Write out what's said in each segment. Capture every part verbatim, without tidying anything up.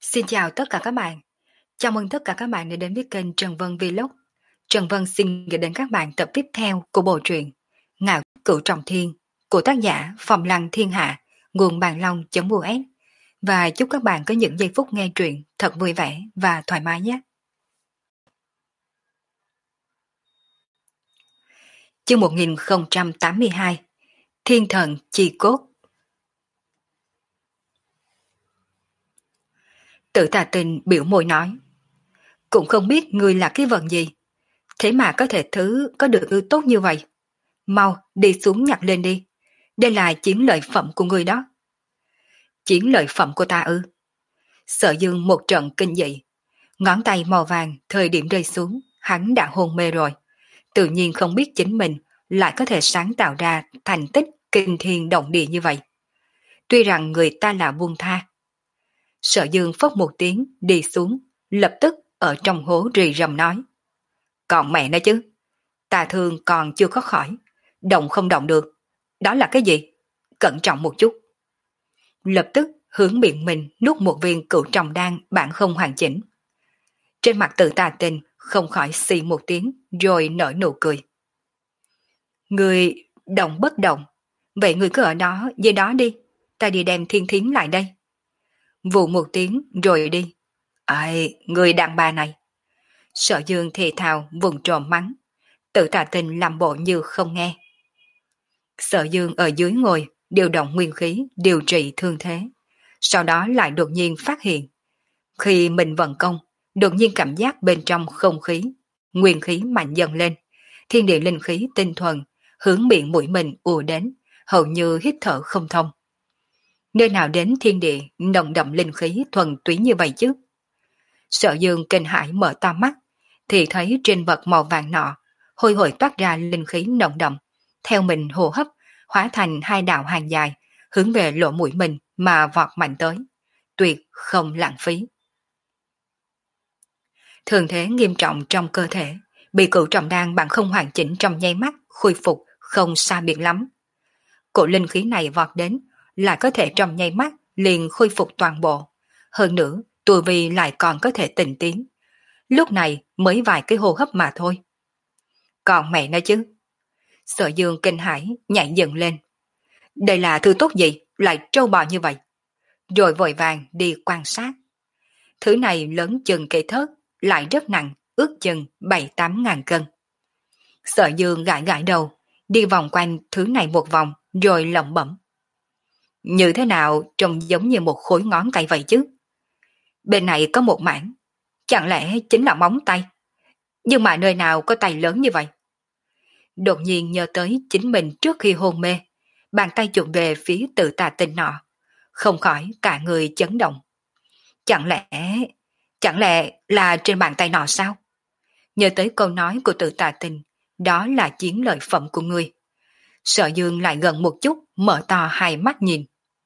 Xin chào tất cả các bạn. Chào mừng tất cả các bạn đã đến với kênh Trần Vân Vlog. Trần Vân xin gửi đến các bạn tập tiếp theo của bộ truyện Ngạo Cửu Trọng Thiên của tác giả Phong Lăng Thiên Hạ, nguồn bàn long.us, và chúc các bạn có những giây phút nghe truyện thật vui vẻ và thoải mái nhé. Chương một nghìn không trăm tám mươi hai, Thiên Thần Chi Cốt. Tự Tà Tình biểu môi nói, cũng không biết ngươi là cái vận gì, thế mà có thể thứ có được ư tốt như vậy. Mau đi xuống nhặt lên đi, đây là chiến lợi phẩm của ngươi đó. Chiến lợi phẩm của ta ư? Sở Dương một trận kinh dị, ngón tay màu vàng thời điểm rơi xuống, hắn đã hôn mê rồi, tự nhiên không biết chính mình lại có thể sáng tạo ra thành tích kinh thiên động địa như vậy. Tuy rằng người ta là buông tha. Sở Dương phốc một tiếng đi xuống, lập tức ở trong hố rì rầm nói, còn mẹ nó chứ, ta thương còn chưa có khỏi, động không động được. Đó là cái gì? Cẩn trọng một chút. Lập tức hướng miệng mình nuốt một viên cửu trọng đan bản không hoàn chỉnh. Trên mặt Tự Tà Tình không khỏi xì một tiếng rồi nở nụ cười. Người động bất động, vậy người cứ ở đó dưới đó đi, ta đi đem Thiên Thiến lại đây. Vụ một tiếng rồi đi. Ai, người đàn bà này. Sở Dương thì thào vùng trộm mắng, Tự Tà Tình làm bộ như không nghe. Sở Dương ở dưới ngồi, điều động nguyên khí, điều trị thương thế. Sau đó lại đột nhiên phát hiện. Khi mình vận công, đột nhiên cảm giác bên trong không khí, nguyên khí mạnh dần lên. Thiên địa linh khí tinh thuần, hướng miệng mũi mình ùa đến, hầu như hít thở không thông. Nơi nào đến thiên địa, nồng đậm linh khí thuần túy như vậy chứ? Sở Dương kinh hãi mở to mắt, thì thấy trên vật màu vàng nọ, hôi hổi toát ra linh khí nồng đậm. Theo mình hô hấp, hóa thành hai đạo hàng dài, hướng về lỗ mũi mình mà vọt mạnh tới. Tuyệt không lãng phí. Thường thế nghiêm trọng trong cơ thể, bị cửu trọng đan bằng không hoàn chỉnh trong nháy mắt, khôi phục không xa biệt lắm. Cổ linh khí này vọt đến, lại có thể trong nháy mắt liền khôi phục toàn bộ. Hơn nữa, tu vi lại còn có thể tỉnh tiến. Lúc này mới vài cái hô hấp mà thôi. Còn mẹ nói chứ. Sở Dương kinh hãi nhảy dựng lên. Đây là thứ tốt gì, lại trâu bò như vậy? Rồi vội vàng đi quan sát. Thứ này lớn chừng cây thớt, lại rất nặng, ước chừng bảy tám ngàn cân. Sở Dương gãi gãi đầu, đi vòng quanh thứ này một vòng, rồi lẩm bẩm. Như thế nào trông giống như một khối ngón tay vậy chứ? Bên này có một mảng, chẳng lẽ chính là móng tay? Nhưng mà nơi nào có tay lớn như vậy? Đột nhiên nhớ tới chính mình trước khi hôn mê, bàn tay chụp về phía Tự Tà Tình nọ, không khỏi cả người chấn động. Chẳng lẽ, chẳng lẽ là trên bàn tay nọ sao? Nhớ tới câu nói của Tự Tà Tình, đó là chiến lợi phẩm của ngươi. Sở Dương lại gần một chút, mở to hai mắt nhìn.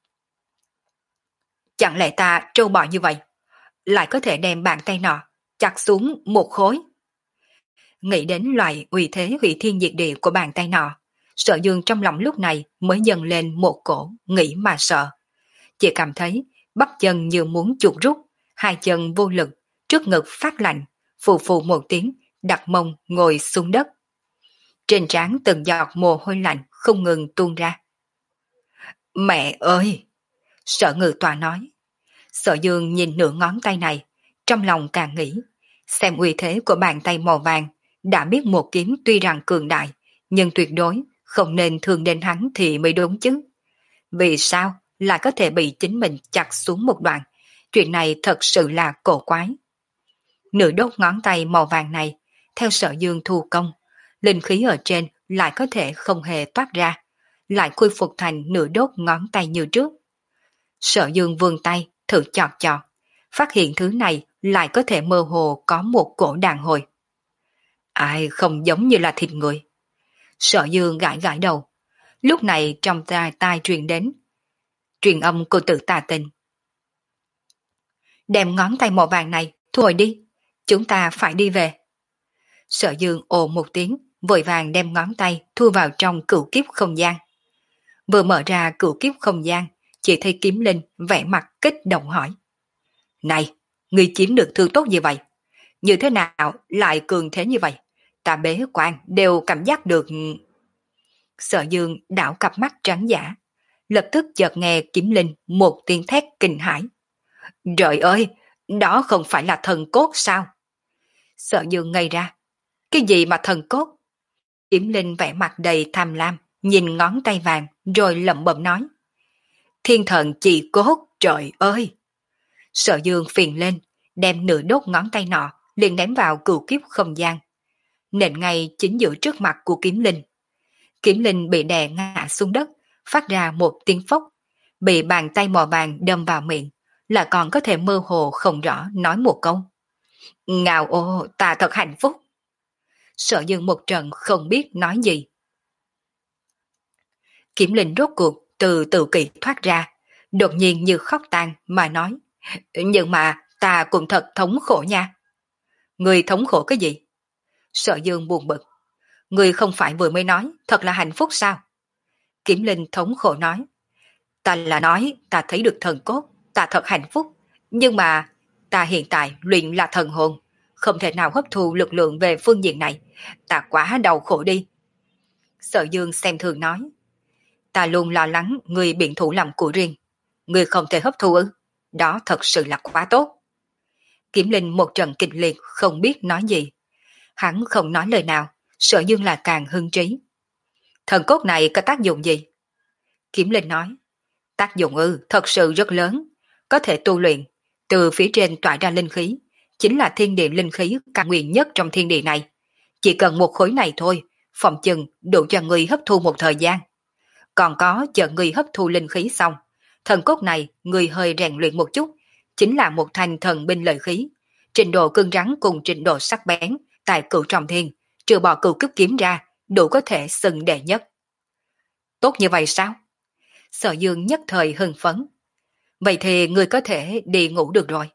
Chẳng lẽ ta trâu bò như vậy, lại có thể đem bàn tay nọ chặt xuống một khối? Nghĩ đến loại uy thế hủy thiên diệt địa của bàn tay nọ, Sở Dương trong lòng lúc này mới dần lên một cổ nghĩ mà sợ. Chỉ cảm thấy bắp chân như muốn chuột rút, hai chân vô lực, trước ngực phát lạnh, phù phù một tiếng, đặt mông ngồi xuống đất. Trên trán từng giọt mồ hôi lạnh không ngừng tuôn ra. Mẹ ơi! Sở Ngự Tọa nói. Sở Dương nhìn nửa ngón tay này, trong lòng càng nghĩ, xem uy thế của bàn tay màu vàng, đã biết một kiếm tuy rằng cường đại, nhưng tuyệt đối không nên thương đến hắn thì mới đúng chứ. Vì sao lại có thể bị chính mình chặt xuống một đoạn? Chuyện này thật sự là cổ quái. Nửa đốt ngón tay màu vàng này, theo Sở Dương thu công, linh khí ở trên lại có thể không hề toát ra, lại khôi phục thành nửa đốt ngón tay như trước. Sở Dương vươn tay, thử chọt chọt, phát hiện thứ này lại có thể mơ hồ có một cổ đàn hồi. Ai không giống như là thịt người. Sở Dương gãi gãi đầu. Lúc này trong tai tai truyền đến truyền âm của Tự Tà Tình. Đem ngón tay màu vàng này thu hồi đi, chúng ta phải đi về. Sở Dương ồ một tiếng, vội vàng đem ngón tay thu vào trong cửu kiếp không gian. Vừa mở ra cửu kiếp không gian, chỉ thấy Kiếm Linh vẻ mặt kích động hỏi. Này, ngươi chiếm được thứ tốt như vậy. Như thế nào lại cường thế như vậy? Ta bế quan đều cảm giác được. Sở Dương đảo cặp mắt trắng giả, lập tức chợt nghe Kiếm Linh một tiếng thét kinh hãi. Trời ơi, đó không phải là thần cốt sao? Sở Dương ngây ra. Cái gì mà thần cốt? Kiếm Linh vẻ mặt đầy tham lam, nhìn ngón tay vàng rồi lẩm bẩm nói. Thiên thần chỉ cốt, trời ơi! Sở Dương phiền lên, đem nửa đốt ngón tay nọ liền ném vào cửu kiếp không gian. Nện ngay chính giữa trước mặt của Kiếm Linh. Kiếm Linh bị đè ngã xuống đất, phát ra một tiếng phốc, bị bàn tay mò vàng đâm vào miệng, là còn có thể mơ hồ không rõ nói một câu. Ngào ô, ta thật hạnh phúc. Sở Dương một trận không biết nói gì. Kiếm Linh rốt cuộc từ tự kỷ thoát ra, đột nhiên như khóc than mà nói. Nhưng mà ta cũng thật thống khổ nha. Người thống khổ cái gì? Sở Dương buồn bực. Người không phải vừa mới nói thật là hạnh phúc sao? Kiếm Linh thống khổ nói. Ta là nói ta thấy được thần cốt, ta thật hạnh phúc. Nhưng mà ta hiện tại luyện là thần hồn, không thể nào hấp thu lực lượng về phương diện này. Ta quá đau khổ đi. Sở Dương xem thường nói. Ta luôn lo lắng người biện thủ làm của riêng. Người không thể hấp thu ư? Đó thật sự là quá tốt. Kiếm Linh một trận kịch liệt không biết nói gì. Hắn không nói lời nào, Sở Dương là càng hưng trí. Thần cốt này có tác dụng gì? Kiếm Linh nói. Tác dụng ư, thật sự rất lớn. Có thể tu luyện. Từ phía trên tỏa ra linh khí. Chính là thiên địa linh khí cao nguyên nhất trong thiên địa này. Chỉ cần một khối này thôi, phòng chừng đủ cho người hấp thu một thời gian. Còn có chờ người hấp thu linh khí xong. Thần cốt này người hơi rèn luyện một chút. Chính là một thanh thần binh lợi khí. Trình độ cứng rắn cùng trình độ sắc bén tại cửu trọng thiên, trừ bỏ cửu cấp kiếm ra, đủ có thể xưng đệ nhất. Tốt như vậy sao? Sở Dương nhất thời hưng phấn. Vậy thì người có thể đi ngủ được rồi.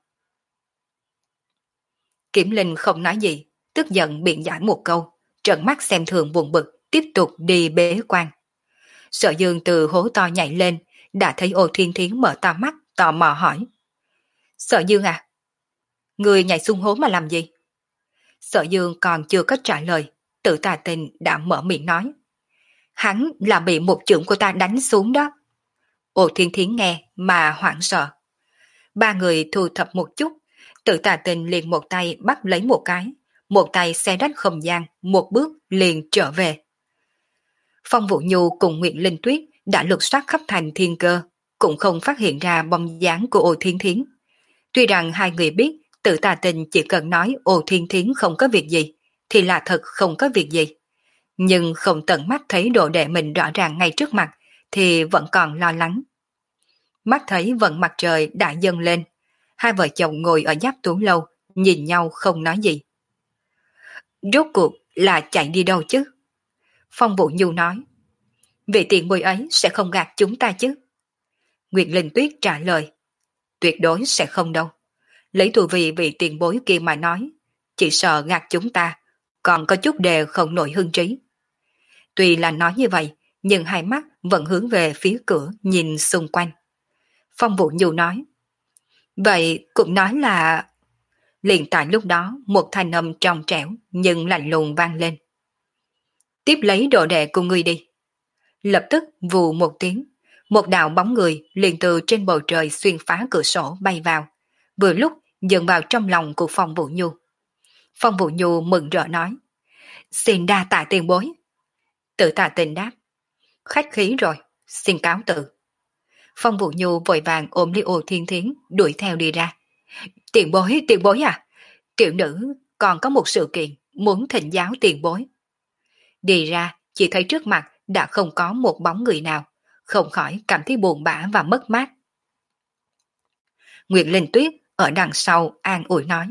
Kiếm Linh không nói gì, tức giận biện giải một câu, trợn mắt xem thường buồn bực, tiếp tục đi bế quan. Sở Dương từ hố to nhảy lên, đã thấy Ô Thiên Thiến mở to mắt, tò mò hỏi. Sở Dương à? Người nhảy xuống hố mà làm gì? Sở Dương còn chưa có trả lời, Tự Tà Tình đã mở miệng nói. Hắn là bị một chưởng của ta đánh xuống đó. Ô Thiên Thiến nghe mà hoảng sợ. Ba người thu thập một chút, Tự Tà Tình liền một tay bắt lấy một cái, một tay xe rách không gian, một bước liền trở về. Phong Vũ Nhu cùng Nguyệt Linh Tuyết đã lục soát khắp thành thiên cơ, cũng không phát hiện ra bóng dáng của Ô Thiên Thiến. Tuy rằng hai người biết Tự Tà Tình chỉ cần nói Ô Thiên Thiến không có việc gì, thì là thật không có việc gì. Nhưng không tận mắt thấy đồ đệ mình rõ ràng ngay trước mặt, thì vẫn còn lo lắng. Mắt thấy vận mặt trời đã dâng lên, hai vợ chồng ngồi ở giáp tú lâu, nhìn nhau không nói gì. Rốt cuộc là chạy đi đâu chứ? Phong Vũ Nhu nói. Vị tiền bối ấy sẽ không gạt chúng ta chứ? Nguyệt Linh Tuyết trả lời. Tuyệt đối sẽ không đâu. Lấy tu vi vị tiền bối kia mà nói, chỉ sợ gạt chúng ta, còn có chút đề không nổi hưng trí. Tuy là nói như vậy, nhưng hai mắt vẫn hướng về phía cửa nhìn xung quanh. Phong Vũ Nhu nói. Vậy cũng nói là... Liền tại lúc đó, một thanh âm trong trẻo nhưng lạnh lùng vang lên. Tiếp lấy đồ đệ của ngươi đi. Lập tức vù một tiếng, một đạo bóng người liền từ trên bầu trời xuyên phá cửa sổ bay vào, vừa lúc dừng vào trong lòng của Phong Vũ Nhu. Phong Vũ Nhu mừng rỡ nói. Xin đa tạ tiền bối. Tự Tà Tình đáp. Khách khí rồi, xin cáo từ. Phong Vũ Nhu vội vàng ôm lấy Ô Thiên Thiến đuổi theo đi ra. Tiền bối, tiền bối à? Tiểu nữ còn có một sự kiện muốn thỉnh giáo tiền bối. Đi ra, chỉ thấy trước mặt đã không có một bóng người nào, không khỏi cảm thấy buồn bã và mất mát. Nguyệt Linh Tuyết ở đằng sau an ủi nói.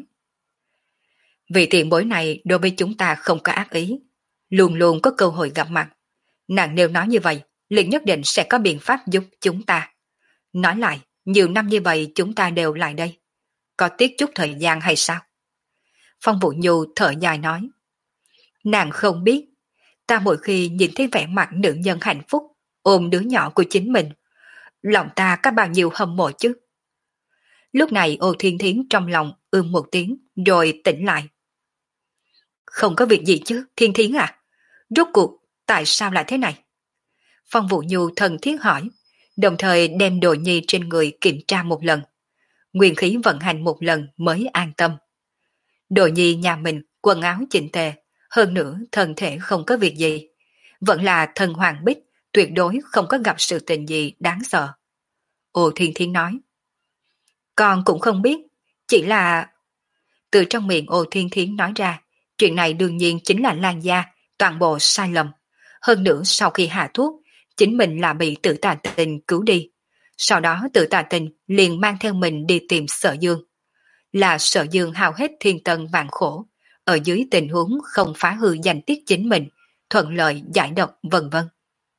Vì tiền bối này đối với chúng ta không có ác ý, luôn luôn có cơ hội gặp mặt. Nàng nếu nói như vậy, liền nhất định sẽ có biện pháp giúp chúng ta. Nói lại, nhiều năm như vậy chúng ta đều lại đây. Có tiếc chút thời gian hay sao? Phong Vũ Nhu thở dài nói. Nàng không biết, ta mỗi khi nhìn thấy vẻ mặt nữ nhân hạnh phúc, ôm đứa nhỏ của chính mình, lòng ta có bao nhiêu hâm mộ chứ? Lúc này Ô Thiên Thiến trong lòng ưm một tiếng rồi tỉnh lại. Không có việc gì chứ, Thiên Thiến à? Rốt cuộc, tại sao lại thế này? Phong Vũ Nhu thân thiết hỏi, đồng thời đem đồ nhi trên người kiểm tra một lần. Nguyên khí vận hành một lần mới an tâm. Đồ nhi nhà mình quần áo chỉnh tề, hơn nữa thân thể không có việc gì. Vẫn là thần hoàng bích, tuyệt đối không có gặp sự tình gì đáng sợ. Ô Thiên Thiến nói. Con cũng không biết, chỉ là... Từ trong miệng Ô Thiên Thiến nói ra, chuyện này đương nhiên chính là Lan gia, toàn bộ sai lầm. Hơn nữa sau khi hạ thuốc, chính mình là bị Tử Tà Tình cứu đi. Sau đó Tử Tà Tình liền mang theo mình đi tìm Sở Dương. Là Sở Dương hao hết thiên tân vạn khổ, ở dưới tình huống không phá hư danh tiết chính mình, thuận lợi giải độc vân vân.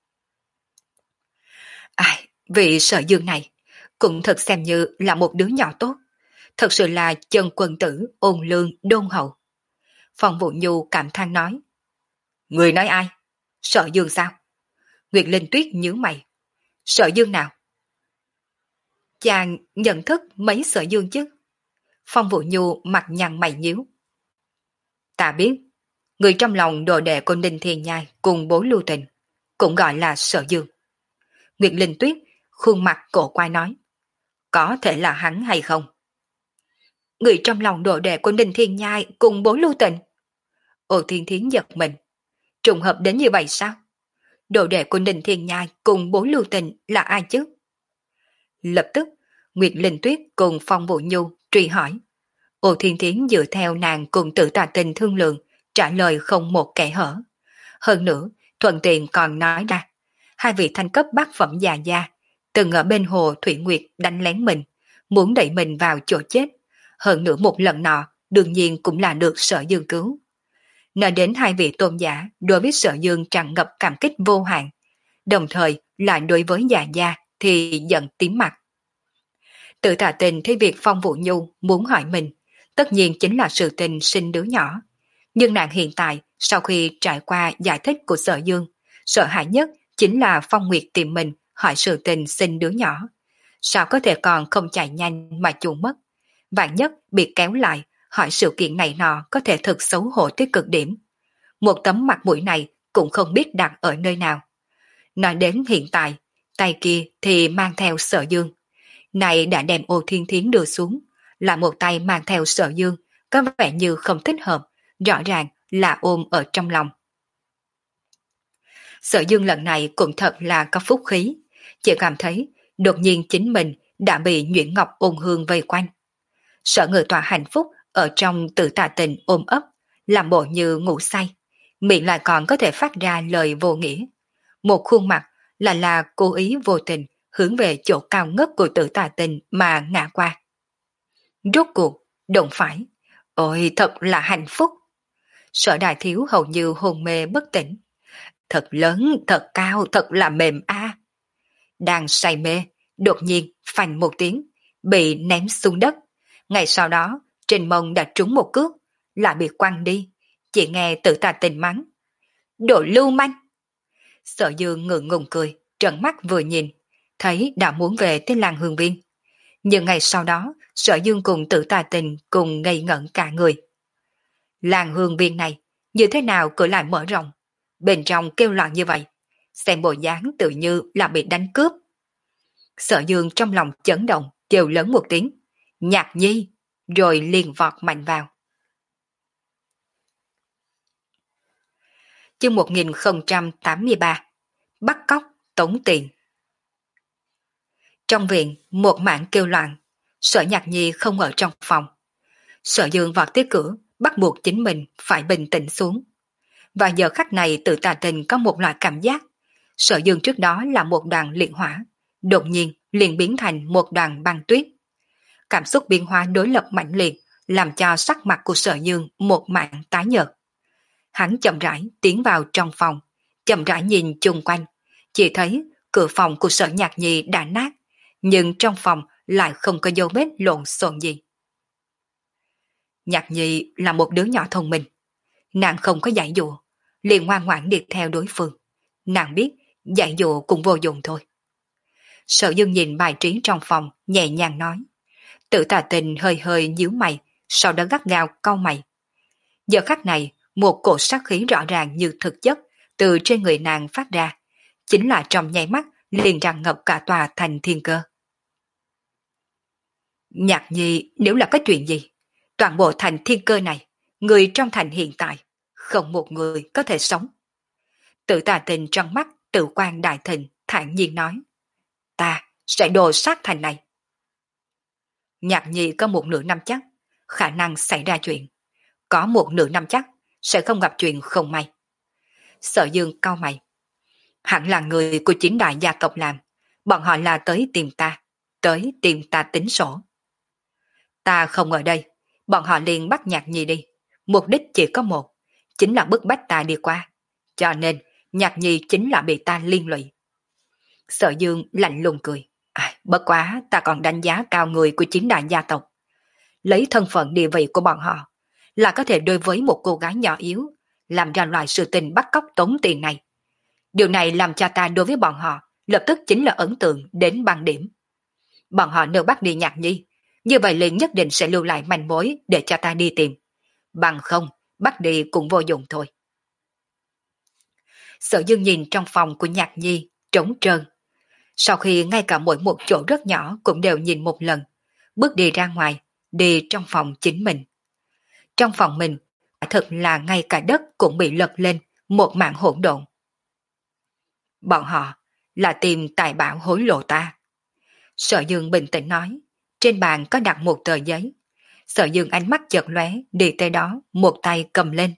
Ai, vị Sở Dương này cũng thật xem như là một đứa nhỏ tốt, thật sự là chân quân tử ôn lương đôn hậu. Phong Vũ Nhu cảm than nói. Người nói ai? Sở Dương sao? Nguyệt Linh Tuyết nhíu mày. Sở Dương nào? Chàng nhận thức mấy Sở Dương chứ? Phong Vũ Nhu mặt nhăn mày nhíu. Ta biết, người trong lòng đồ đệ của Ninh Thiên Nhai cùng bố Lưu Tình, cũng gọi là Sở Dương. Nguyệt Linh Tuyết khuôn mặt cổ quay nói. Có thể là hắn hay không? Người trong lòng đồ đệ của Ninh Thiên Nhai cùng bố Lưu Tình. Ô Thiên Thiến giật mình. Trùng hợp đến như vậy sao? Đồ đệ của Ninh Thiên Nhai cùng bố Lưu Tình là ai chứ? Lập tức, Nguyệt Linh Tuyết cùng Phong Vũ Nhu truy hỏi. Ô Thiên Thiến dựa theo nàng cùng Tử Tà Tình thương lượng, trả lời không một kẻ hở. Hơn nữa, thuận tiện còn nói ra, hai vị thanh cấp bát phẩm già gia, từng ở bên hồ Thủy Nguyệt đánh lén mình, muốn đẩy mình vào chỗ chết. Hơn nữa một lần nọ, đương nhiên cũng là được Sở Dương cứu. Nói đến hai vị tôn giả đối với Sở Dương tràn ngập cảm kích vô hạn, đồng thời lại đối với già gia thì giận tím mặt. Tử Tà Tình thấy việc Phong Vũ Nhu muốn hỏi mình, tất nhiên chính là sự tình sinh đứa nhỏ. Nhưng nàng hiện tại, sau khi trải qua giải thích của Sở Dương, sợ hãi nhất chính là Phong Nguyệt tìm mình hỏi sự tình sinh đứa nhỏ. Sao có thể còn không chạy nhanh mà chuồn mất? Vạn nhất bị kéo lại, hỏi sự kiện này nọ có thể thực xấu hổ tới cực điểm. Một tấm mặt mũi này cũng không biết đặt ở nơi nào. Nói đến hiện tại, tay kia thì mang theo Sở Dương. Này đã đem Ô Thiên Thiến đưa xuống, là một tay mang theo Sở Dương, có vẻ như không thích hợp, rõ ràng là ôm ở trong lòng. Sở Dương lần này cũng thật là có phúc khí, chỉ cảm thấy đột nhiên chính mình đã bị Nhuyễn Ngọc ôn hương vây quanh. Sở Ngự Tọa hạnh phúc ở trong Tử Tà Tình ôm ấp, làm bộ như ngủ say, miệng lại còn có thể phát ra lời vô nghĩa. Một khuôn mặt là là cố ý vô tình hướng về chỗ cao ngất của Tử Tà Tình mà ngã qua. Rốt cuộc, đụng phải. Ôi thật là hạnh phúc. Sở Đại Thiếu hầu như hôn mê bất tỉnh. Thật lớn, thật cao, thật là mềm a. Đang say mê, đột nhiên phanh một tiếng, bị ném xuống đất. Ngày sau đó, trên mông đã trúng một cước, lại bị quăng đi. Chỉ nghe Tử Tà Tình mắng. Đồ lưu manh. Sở Dương ngượng ngùng cười, trợn mắt vừa nhìn, thấy đã muốn về tới làng Hương Viên. Nhưng ngày sau đó, Sở Dương cùng Tử Tà Tình cùng ngây ngẩn cả người. Làng Hương Viên này, như thế nào cửa lại mở rộng? Bên trong kêu loạn như vậy, xem bộ dáng tự như là bị đánh cướp. Sở Dương trong lòng chấn động, kêu lớn một tiếng. Nhạc Nhi, rồi liền vọt mạnh vào. Chương một nghìn không trăm tám mươi ba. Bắt cóc, tống tiền. Trong viện, một mảng kêu loạn, Sở Nhạc Nhi không ở trong phòng. Sở Dương vọt tới cửa, bắt buộc chính mình phải bình tĩnh xuống. Và giờ khắc này Tử Tà Tình có một loại cảm giác. Sở Dương trước đó là một đoàn liệt hỏa, đột nhiên liền biến thành một đoàn băng tuyết. Cảm xúc biến hóa đối lập mạnh liệt, làm cho sắc mặt của Sở Dương một mảng tái nhợt. Hắn chậm rãi tiến vào trong phòng, chậm rãi nhìn chung quanh, chỉ thấy cửa phòng của Sở Nhạc Nhi đã nát, nhưng trong phòng lại không có dấu vết lộn xộn gì. Nhạc Nhi là một đứa nhỏ thông minh, nàng không có dạy dỗ, liền ngoan ngoãn đi theo đối phương. Nàng biết dạy dỗ cũng vô dụng thôi. Sở Dương nhìn bài trí trong phòng, nhẹ nhàng nói. Tự Tà Tình hơi hơi nhíu mày, sau đó gắt gao cau mày. Giờ khắc này, một cổ sát khí rõ ràng như thực chất từ trên người nàng phát ra, chính là trong nháy mắt liền tràn ngập cả tòa thành thiên cơ. Nhạc Nhi, nếu là có chuyện gì, toàn bộ thành thiên cơ này, người trong thành hiện tại, không một người có thể sống. Tự Tà Tình trong mắt tự quan đại thịnh, thản nhiên nói, ta sẽ đồ sát thành này. Nhạc Nhi có một nửa năm chắc, khả năng xảy ra chuyện. Có một nửa năm chắc, sẽ không gặp chuyện không may. Sở Dương cau mày. Hẳn là người của chính đại gia tộc làm, bọn họ là tới tìm ta, tới tìm ta tính sổ. Ta không ở đây, bọn họ liền bắt Nhạc Nhi đi. Mục đích chỉ có một, chính là bức bách ta đi qua. Cho nên, Nhạc Nhi chính là bị ta liên lụy. Sở Dương lạnh lùng cười. À, bất quá ta còn đánh giá cao người của chính đại gia tộc. Lấy thân phận địa vị của bọn họ, là có thể đối với một cô gái nhỏ yếu, làm ra loại sự tình bắt cóc tống tiền này. Điều này làm cho ta đối với bọn họ lập tức chính là ấn tượng đến bằng điểm. Bọn họ nếu bắt đi Nhạc Nhi, như vậy liền nhất định sẽ lưu lại manh mối để cho ta đi tìm. Bằng không, bắt đi cũng vô dụng thôi. Sở Dương nhìn trong phòng của Nhạc Nhi, trống trơn. Sau khi ngay cả mỗi một chỗ rất nhỏ cũng đều nhìn một lần, bước đi ra ngoài, đi trong phòng chính mình. Trong phòng mình, thật là ngay cả đất cũng bị lật lên, một mảng hỗn độn. Bọn họ là tìm tài bảo hối lộ ta. Sở Dương bình tĩnh nói, trên bàn có đặt một tờ giấy. Sở Dương ánh mắt chợt lóe, đi tới đó, một tay cầm lên.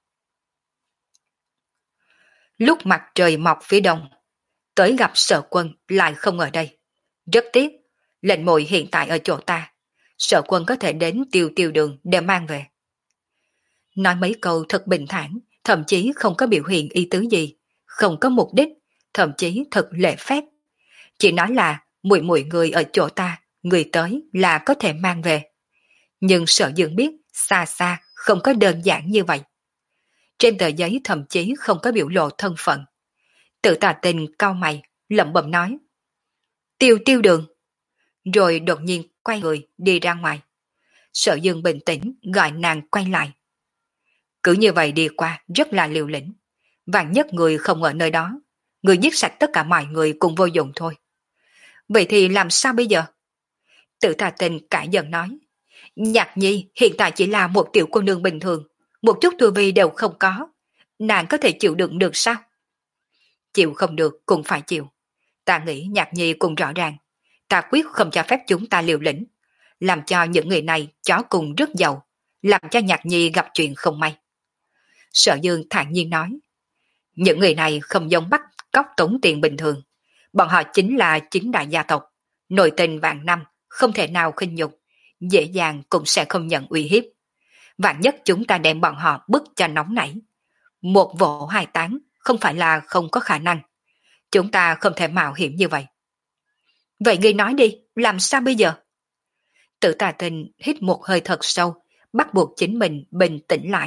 Lúc mặt trời mọc phía đông, tới gặp Sở Quân lại không ở đây. Rất tiếc, lệnh muội hiện tại ở chỗ ta. Sở Quân có thể đến Tiêu Tiêu Đường để mang về. Nói mấy câu thật bình thản, thậm chí không có biểu hiện ý tứ gì, không có mục đích, thậm chí thật lễ phép. Chỉ nói là muội muội người ở chỗ ta, người tới là có thể mang về. Nhưng Sở Dương biết xa xa không có đơn giản như vậy. Trên tờ giấy thậm chí không có biểu lộ thân phận. Tự Tà Tình cau mày, lẩm bẩm nói. Tiêu Tiêu Đường. Rồi đột nhiên quay người đi ra ngoài. Sở Dương bình tĩnh gọi nàng quay lại. Cứ như vậy đi qua rất là liều lĩnh. Vạn nhất người không ở nơi đó, người giết sạch tất cả mọi người cũng vô dụng thôi. Vậy thì làm sao bây giờ? Tự Tà Tình cãi giận nói. Nhạc Nhi hiện tại chỉ là một tiểu cô nương bình thường, một chút tu vi đều không có. Nàng có thể chịu đựng được sao? Chịu không được cũng phải chịu. Ta nghĩ Nhạc Nhi cũng rõ ràng. Ta quyết không cho phép chúng ta liều lĩnh, làm cho những người này chó cùng rất giàu, làm cho Nhạc Nhi gặp chuyện không may. Sở Dương thản nhiên nói. Những người này không giống bắt cóc tống tiền bình thường. Bọn họ chính là chính đại gia tộc, nội tình vạn năm, không thể nào khinh nhục, dễ dàng cũng sẽ không nhận uy hiếp. Vạn nhất chúng ta đem bọn họ bức cho nóng nảy. Một vỗ hai tán không phải là không có khả năng. Chúng ta không thể mạo hiểm như vậy. Vậy ngươi nói đi, làm sao bây giờ? Tự Tà Tình hít một hơi thật sâu, bắt buộc chính mình bình tĩnh lại.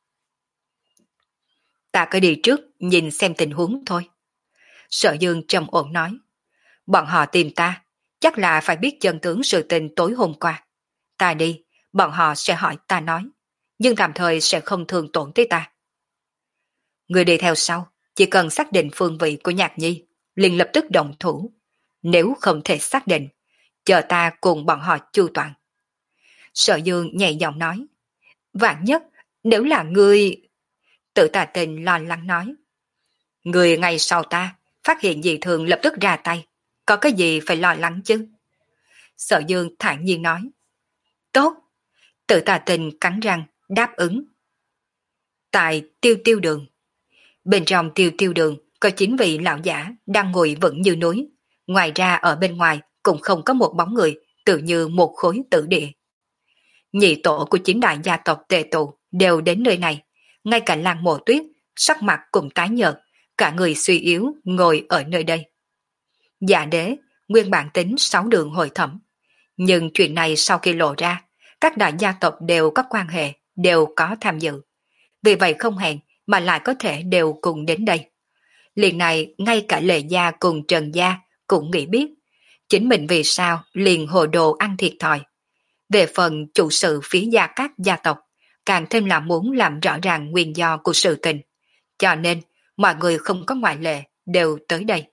Ta cứ đi trước, nhìn xem tình huống thôi. Sở Dương trầm ổn nói. Bọn họ tìm ta, chắc là phải biết chân tướng sự tình tối hôm qua. Ta đi, bọn họ sẽ hỏi ta nói, nhưng tạm thời sẽ không thương tổn tới ta. Người đi theo sau, chỉ cần xác định phương vị của Nhạc Nhi, liền lập tức động thủ. Nếu không thể xác định, chờ ta cùng bọn họ chu toàn. Sở Dương nhẹ giọng nói. Vạn nhất, nếu là người... Tự Tà Tình lo lắng nói. Người ngay sau ta, phát hiện dị thường lập tức ra tay. Có cái gì phải lo lắng chứ? Sở Dương thản nhiên nói. Tốt. Tự Tà Tình cắn răng, đáp ứng. Tại Tiêu Tiêu Đường. Bên trong Tiêu Tiêu Đường có chín vị lão giả đang ngồi vững như núi. Ngoài ra ở bên ngoài cũng không có một bóng người, tự như một khối tử địa. Nhị tổ của chín đại gia tộc tề tụ đều đến nơi này. Ngay cả Lan Mộ Tuyết, sắc mặt cũng tái nhợt, cả người suy yếu ngồi ở nơi đây. Dạ đế, nguyên bản tính sáu đường hội thẩm. Nhưng chuyện này sau khi lộ ra, các đại gia tộc đều có quan hệ, đều có tham dự. Vì vậy không hẹn mà lại có thể đều cùng đến đây. Liền này, ngay cả Lệ Gia cùng Trần Gia cũng nghĩ biết, chính mình vì sao liền hồ đồ ăn thiệt thòi. Về phần chủ sự phía Gia Cát gia tộc, càng thêm là muốn làm rõ ràng nguyên do của sự tình. Cho nên, mọi người không có ngoại lệ, đều tới đây.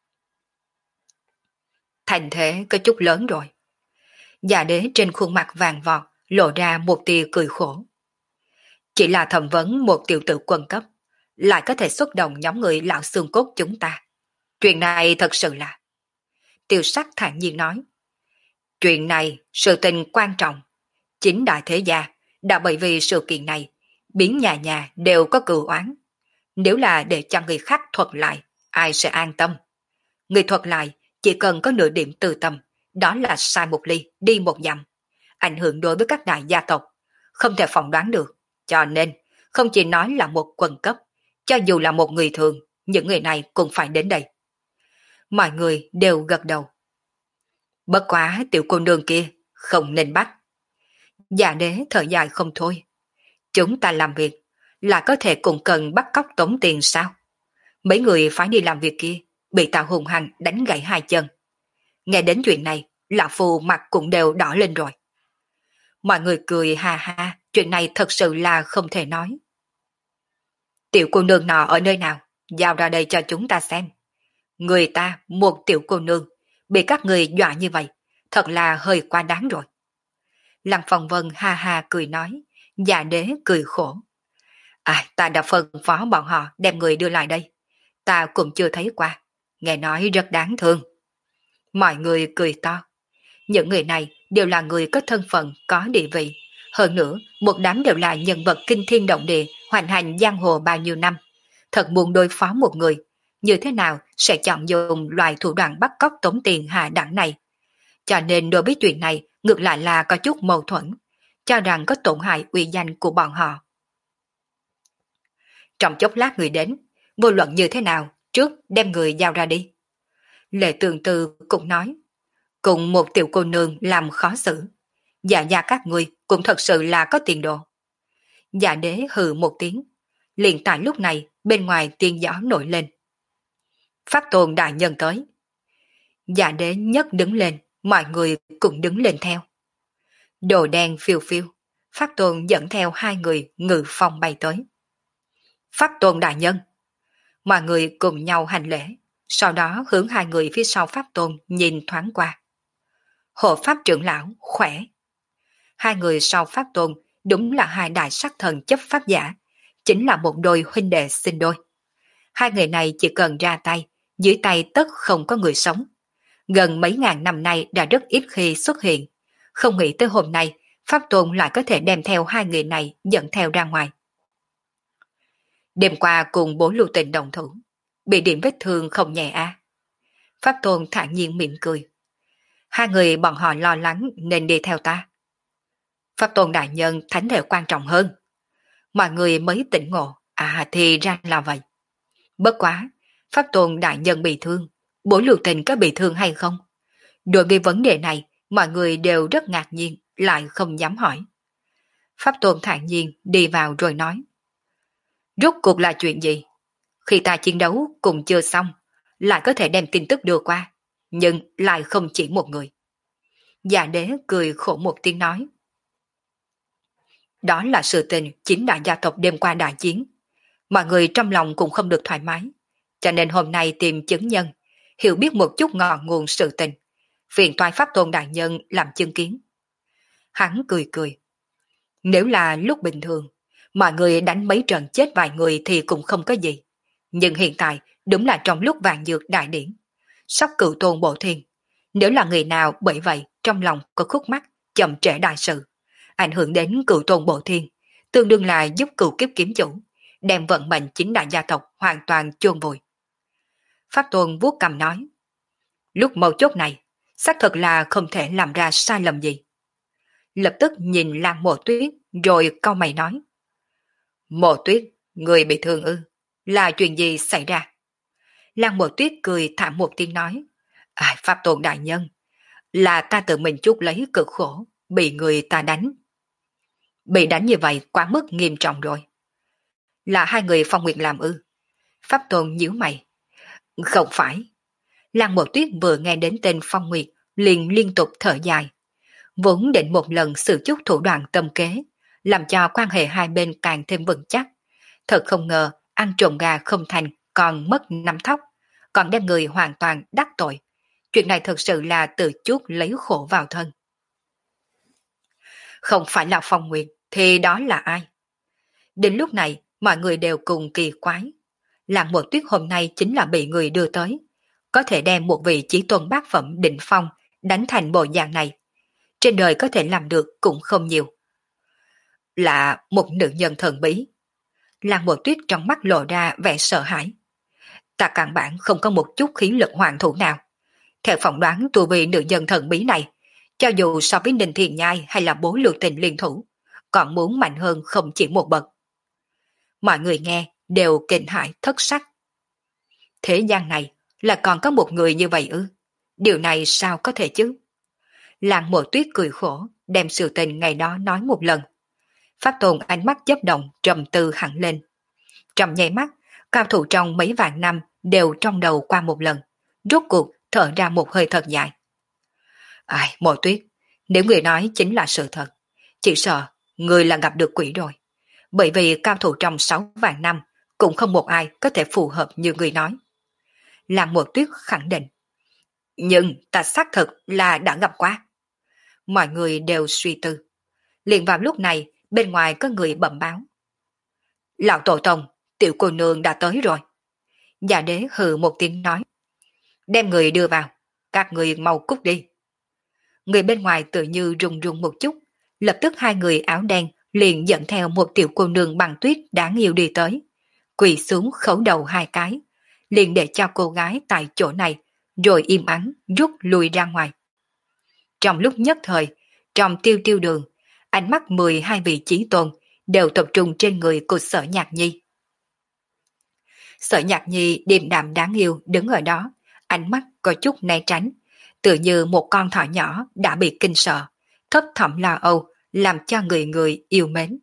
Thành thế có chút lớn rồi. Già đế trên khuôn mặt vàng vọt, lộ ra một tia cười khổ. Chỉ là thẩm vấn một tiểu tử quân cấp, lại có thể xuất động nhóm người lão xương cốt chúng ta. Chuyện này thật sự là... Tiêu sắc thản nhiên nói. Chuyện này, sự tình quan trọng. Chính đại thế gia đã bởi vì sự kiện này, biến nhà nhà đều có cừu oán. Nếu là để cho người khác thuật lại, ai sẽ an tâm? Người thuật lại chỉ cần có nửa điểm tư tâm, đó là sai một ly, đi một dặm. Ảnh hưởng đối với các đại gia tộc, không thể phỏng đoán được. Cho nên, không chỉ nói là một quân cấp, cho dù là một người thường, những người này cũng phải đến đây. Mọi người đều gật đầu. Bất quá tiểu cô nương kia, không nên bắt. Già đế thở dài không thôi. Chúng ta làm việc, là có thể cũng cần bắt cóc tống tiền sao? Mấy người phải đi làm việc kia, bị Tạ Hùng Hằng đánh gãy hai chân. Nghe đến chuyện này, lão phu mặt cũng đều đỏ lên rồi. Mọi người cười ha ha, chuyện này thật sự là không thể nói. Tiểu cô nương nọ ở nơi nào? Giao ra đây cho chúng ta xem. Người ta, một tiểu cô nương, bị các người dọa như vậy, thật là hơi quá đáng rồi. Lăng Phong Vân ha ha cười nói, già đế cười khổ. À, ta đã phân phó bọn họ đem người đưa lại đây. Ta cũng chưa thấy qua, nghe nói rất đáng thương. Mọi người cười to. Những người này đều là người có thân phận, có địa vị. Hơn nữa, một đám đều là nhân vật kinh thiên động địa, hoành hành giang hồ bao nhiêu năm. Thật muốn đối phó một người, như thế nào sẽ chọn dùng loại thủ đoạn bắt cóc tống tiền hạ đẳng này. Cho nên đối với chuyện này ngược lại là có chút mâu thuẫn, cho rằng có tổn hại uy danh của bọn họ. Trong chốc lát người đến, vô luận như thế nào, trước đem người giao ra đi. Lệ Tường Từ cũng nói, cùng một tiểu cô nương làm khó xử. Dạ gia các người cũng thật sự là có tiền đồ. Dạ đế hừ một tiếng, liền tại lúc này bên ngoài tiếng gió nổi lên. Pháp Tôn đại nhân tới. Dạ đế nhấc đứng lên, mọi người cũng đứng lên theo. Đồ đen phiêu phiêu, Pháp Tôn dẫn theo hai người ngự phong bay tới. Pháp Tôn đại nhân. Mọi người cùng nhau hành lễ, sau đó hướng hai người phía sau Pháp Tôn nhìn thoáng qua. Hộ Pháp trưởng lão khỏe. Hai người sau Pháp Tôn đúng là hai đại sắc thần chấp pháp giả, chính là một đôi huynh đệ sinh đôi. Hai người này chỉ cần ra tay, dưới tay tất không có người sống. Gần mấy ngàn năm nay đã rất ít khi xuất hiện, không nghĩ tới hôm nay Pháp Tôn lại có thể đem theo hai người này dẫn theo ra ngoài. Đêm qua cùng bố Lưu Tình đồng thủ, bị điểm vết thương không nhẹ a. À. Pháp Tôn thản nhiên mỉm cười. Hai người bọn họ lo lắng nên đi theo ta. Pháp Tôn đại nhân thánh thể quan trọng hơn. Mọi người mới tỉnh ngộ, à thì ra là vậy. Bất quá, Pháp Tôn đại nhân bị thương, bố Lưu Tình có bị thương hay không? Đối với vấn đề này, mọi người đều rất ngạc nhiên, lại không dám hỏi. Pháp Tôn thản nhiên đi vào rồi nói. Rốt cuộc là chuyện gì? Khi ta chiến đấu cùng chưa xong, lại có thể đem tin tức đưa qua, nhưng lại không chỉ một người. Già đế cười khổ một tiếng nói. Đó là sự tình chính đại gia tộc đêm qua đại chiến. Mọi người trong lòng cũng không được thoải mái, cho nên hôm nay tìm chứng nhân, hiểu biết một chút ngọn nguồn sự tình. Phiền toái Pháp Tôn đại nhân làm chứng kiến. Hắn cười cười. Nếu là lúc bình thường, mọi người đánh mấy trận chết vài người thì cũng không có gì. Nhưng hiện tại đúng là trong lúc vàng dược đại điển, sắp cựu tôn bộ thiên. Nếu là người nào bởi vậy trong lòng có khúc mắc, chậm trễ đại sự, ảnh hưởng đến cựu tôn bộ thiên, tương đương là giúp cựu kiếp kiếm chủ, đem vận mệnh chính đại gia tộc hoàn toàn chôn vùi. Pháp Tôn vuốt cầm nói. Lúc mấu chốt này, xác thật là không thể làm ra sai lầm gì. Lập tức nhìn Lan Mộ Tuyết rồi cau mày nói. Mộ Tuyết, người bị thương ư? Là chuyện gì xảy ra? Lan Mộ Tuyết cười thảm một tiếng nói. À, Pháp Tôn đại nhân, là ta tự mình chút lấy cực khổ, bị người ta đánh. Bị đánh như vậy quá mức nghiêm trọng rồi. Là hai người Phong Nguyệt làm ư? Pháp Tôn nhíu mày. Không phải. Lan Mộ Tuyết vừa nghe đến tên Phong Nguyệt liền liên tục thở dài. vốn định một lần sử chút thủ đoạn tâm kế, làm cho quan hệ hai bên càng thêm vững chắc. Thật không ngờ, ăn trộm gà không thành, còn mất nắm thóc, còn đem người hoàn toàn đắc tội. Chuyện này thật sự là tự chuốc lấy khổ vào thân. Không phải là Phong Nguyệt, thì đó là ai? Đến lúc này, mọi người đều cùng kỳ quái. Làng Mộ Tuyết hôm nay chính là bị người đưa tới. Có thể đem một vị chí tôn bát phẩm đỉnh phong đánh thành bộ dạng này. Trên đời có thể làm được cũng không nhiều. Là một nữ nhân thần bí. Làng Mộ Tuyết trong mắt lộ ra vẻ sợ hãi. Ta căn bản không có một chút khí lực hoàn thủ nào. Theo phỏng đoán tu vi nữ nhân thần bí này, cho dù so với Ninh Thiền Nhai hay là bố lưu tình liên thủ, còn muốn mạnh hơn không chỉ một bậc. Mọi người nghe đều kinh hãi thất sắc. Thế gian này là còn có một người như vậy ư? Điều này sao có thể chứ? Làng Mộ Tuyết cười khổ, đem sự tình ngày đó nói một lần. Pháp Tôn ánh mắt chớp động, trầm tư hẳn lên. Trong nháy mắt, cao thủ trong mấy vạn năm đều trong đầu qua một lần, rốt cuộc thở ra một hơi thật dài. Ai, Mộ Tuyết, nếu người nói chính là sự thật, chỉ sợ người là gặp được quỷ rồi. Bởi vì cao thủ trong sáu vạn năm cũng không một ai có thể phù hợp như người nói. Làng Mộ Tuyết khẳng định. Nhưng ta xác thực là đã gặp qua. Mọi người đều suy tư. Liền vào lúc này, bên ngoài có người bẩm báo. Lão Tổ Tông, tiểu cô nương đã tới rồi. Già đế hừ một tiếng nói. Đem người đưa vào, các người mau cút đi. Người bên ngoài tự như run run một chút, lập tức hai người áo đen liền dẫn theo một tiểu cô nương bằng tuyết đáng yêu đi tới. Quỳ xuống khấu đầu hai cái, liền để cho cô gái tại chỗ này, rồi im ắng rút lui ra ngoài. Trong lúc nhất thời, trong tiêu tiêu đường, ánh mắt mười hai vị chí tôn đều tập trung trên người của Sở Nhạc Nhi. Sở Nhạc Nhi điềm đạm đáng yêu đứng ở đó, ánh mắt có chút né tránh, tự như một con thỏ nhỏ đã bị kinh sợ, thấp thỏm lo âu, làm cho người người yêu mến.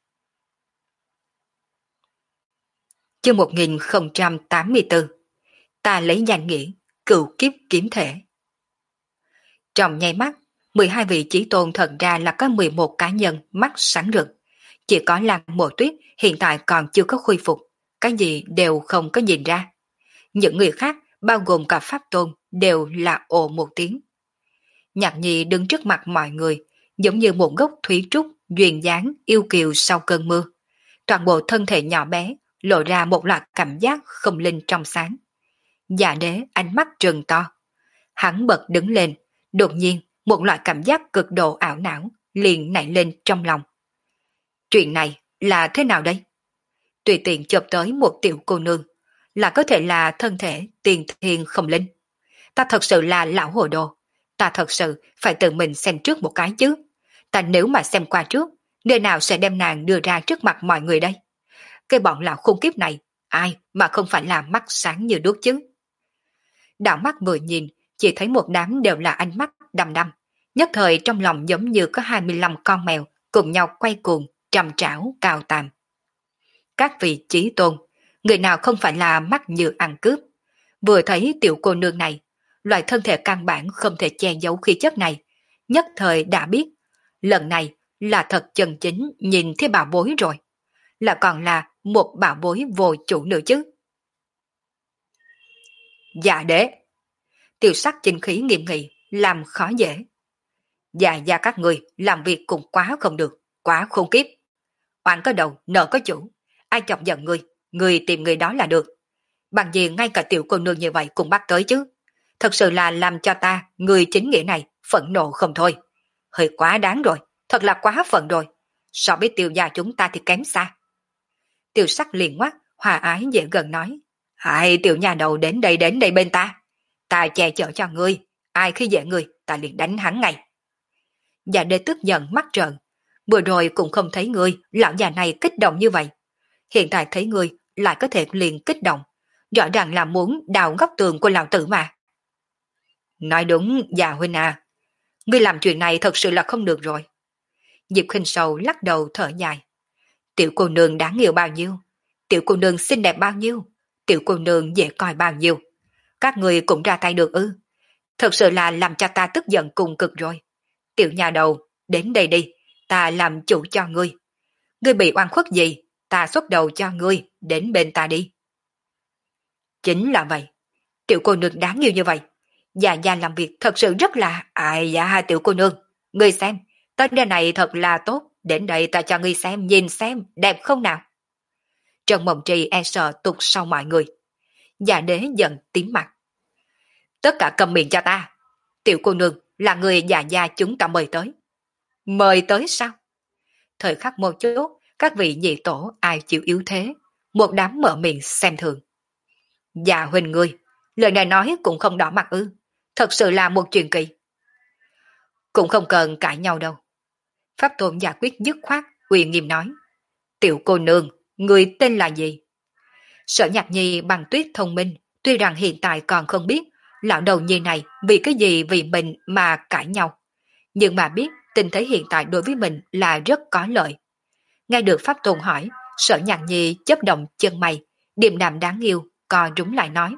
Chương một nghìn không trăm tám mươi tư, ta lấy danh nghĩa cửu kiếp kiếm thể. Trong nháy mắt, mười hai vị chí tôn thật ra là có mười một cá nhân mắt sáng rực. Chỉ có Làng Mộ Tuyết hiện tại còn chưa có khôi phục, cái gì đều không có nhìn ra. Những người khác, bao gồm cả Pháp Tôn, đều là ồ một tiếng. Nhạc Nhi đứng trước mặt mọi người, giống như một gốc thủy trúc, duyên dáng, yêu kiều sau cơn mưa. Toàn bộ thân thể nhỏ bé, lộ ra một loại cảm giác không linh trong sáng. Dạ đế ánh mắt trừng to. Hắn bật đứng lên, đột nhiên một loại cảm giác cực độ ảo não liền nảy lên trong lòng. Chuyện này là thế nào đây? Tùy tiện chộp tới một tiểu cô nương, là có thể là thân thể tiền thiên không linh. Ta thật sự là lão hồ đồ, ta thật sự phải tự mình xem trước một cái chứ. Ta nếu mà xem qua trước, nơi nào sẽ đem nàng đưa ra trước mặt mọi người đây? Cái bọn lão khôn kiếp này, ai mà không phải là mắt sáng như đuốc chứ? Đạo mắt vừa nhìn, chỉ thấy một đám đều là ánh mắt đăm đăm. Nhất thời trong lòng giống như có hai mươi lăm con mèo cùng nhau quay cuồng, trầm trảo cào tàm. Các vị chí tôn, người nào không phải là mắt như ăn cướp. Vừa thấy tiểu cô nương này, loại thân thể căn bản không thể che giấu khí chất này, nhất thời đã biết, lần này là thật chân chính nhìn thấy bảo bối rồi. Là còn là một bảo bối vô chủ nữa chứ. Dạ đế. Tiểu sắc chính khí nghiêm nghị, làm khó dễ. Dạ dạ các người làm việc cũng quá không được, quá khôn kiếp. Oan có đầu, nợ có chủ. Ai chọc giận người, người tìm người đó là được. Bằng gì ngay cả tiểu cô nương như vậy cũng bắt tới chứ. Thật sự là làm cho ta, người chính nghĩa này, phẫn nộ không thôi. Hơi quá đáng rồi, thật là quá phận rồi. So với tiểu gia chúng ta thì kém xa. Tiểu sắc liền ngoắt, hòa ái dễ gần nói. Ai tiểu nhà đầu đến đây đến đây bên ta. Ta che chở cho ngươi, ai khi dễ ngươi, ta liền đánh hắn ngay. Dạ đế tức giận mắt trợn. Vừa rồi cũng không thấy ngươi, lão già này kích động như vậy. Hiện tại thấy ngươi lại có thể liền kích động. Rõ ràng là muốn đào góc tường của lão tử mà. Nói đúng, già huynh à. Ngươi làm chuyện này thật sự là không được rồi. Diệp Khinh Sầu lắc đầu thở dài. Tiểu cô nương đáng yêu bao nhiêu? Tiểu cô nương xinh đẹp bao nhiêu? Tiểu cô nương dễ coi bao nhiêu? Các người cũng ra tay được ư? Thật sự là làm cho ta tức giận cùng cực rồi. Tiểu nhà đầu, đến đây đi, ta làm chủ cho ngươi. Ngươi bị oan khuất gì, ta xuất đầu cho ngươi, đến bên ta đi. Chính là vậy, tiểu cô nương đáng yêu như vậy. Già già làm việc thật sự rất là... Ai dạ tiểu cô nương, ngươi xem, tên đêm này thật là tốt, đến đây ta cho ngươi xem, nhìn xem, đẹp không nào. Trần Mộng Trì e sợ tụt sau mọi người. Già đế giận tím mặt. Tất cả cầm miệng cho ta. Tiểu cô nương là người già già chúng ta mời tới. Mời tới sao? Thời khắc một chút, các vị nhị tổ ai chịu yếu thế, một đám mở miệng xem thường. Già huynh ngươi, lời này nói cũng không đỏ mặt ư. Thật sự là một chuyện kỳ. Cũng không cần cãi nhau đâu. Pháp Tôn giả quyết dứt khoát, uy nghiêm nói. Tiểu cô nương, người tên là gì? Sở Nhạc Nhi bằng tuyết thông minh, tuy rằng hiện tại còn không biết lão đầu nhi này vì cái gì vì mình mà cãi nhau. Nhưng mà biết tình thế hiện tại đối với mình là rất có lợi. Nghe được Pháp Tôn hỏi, Sở Nhạc Nhi chớp động chân mày, điềm đạm đáng yêu, co rúm lại nói.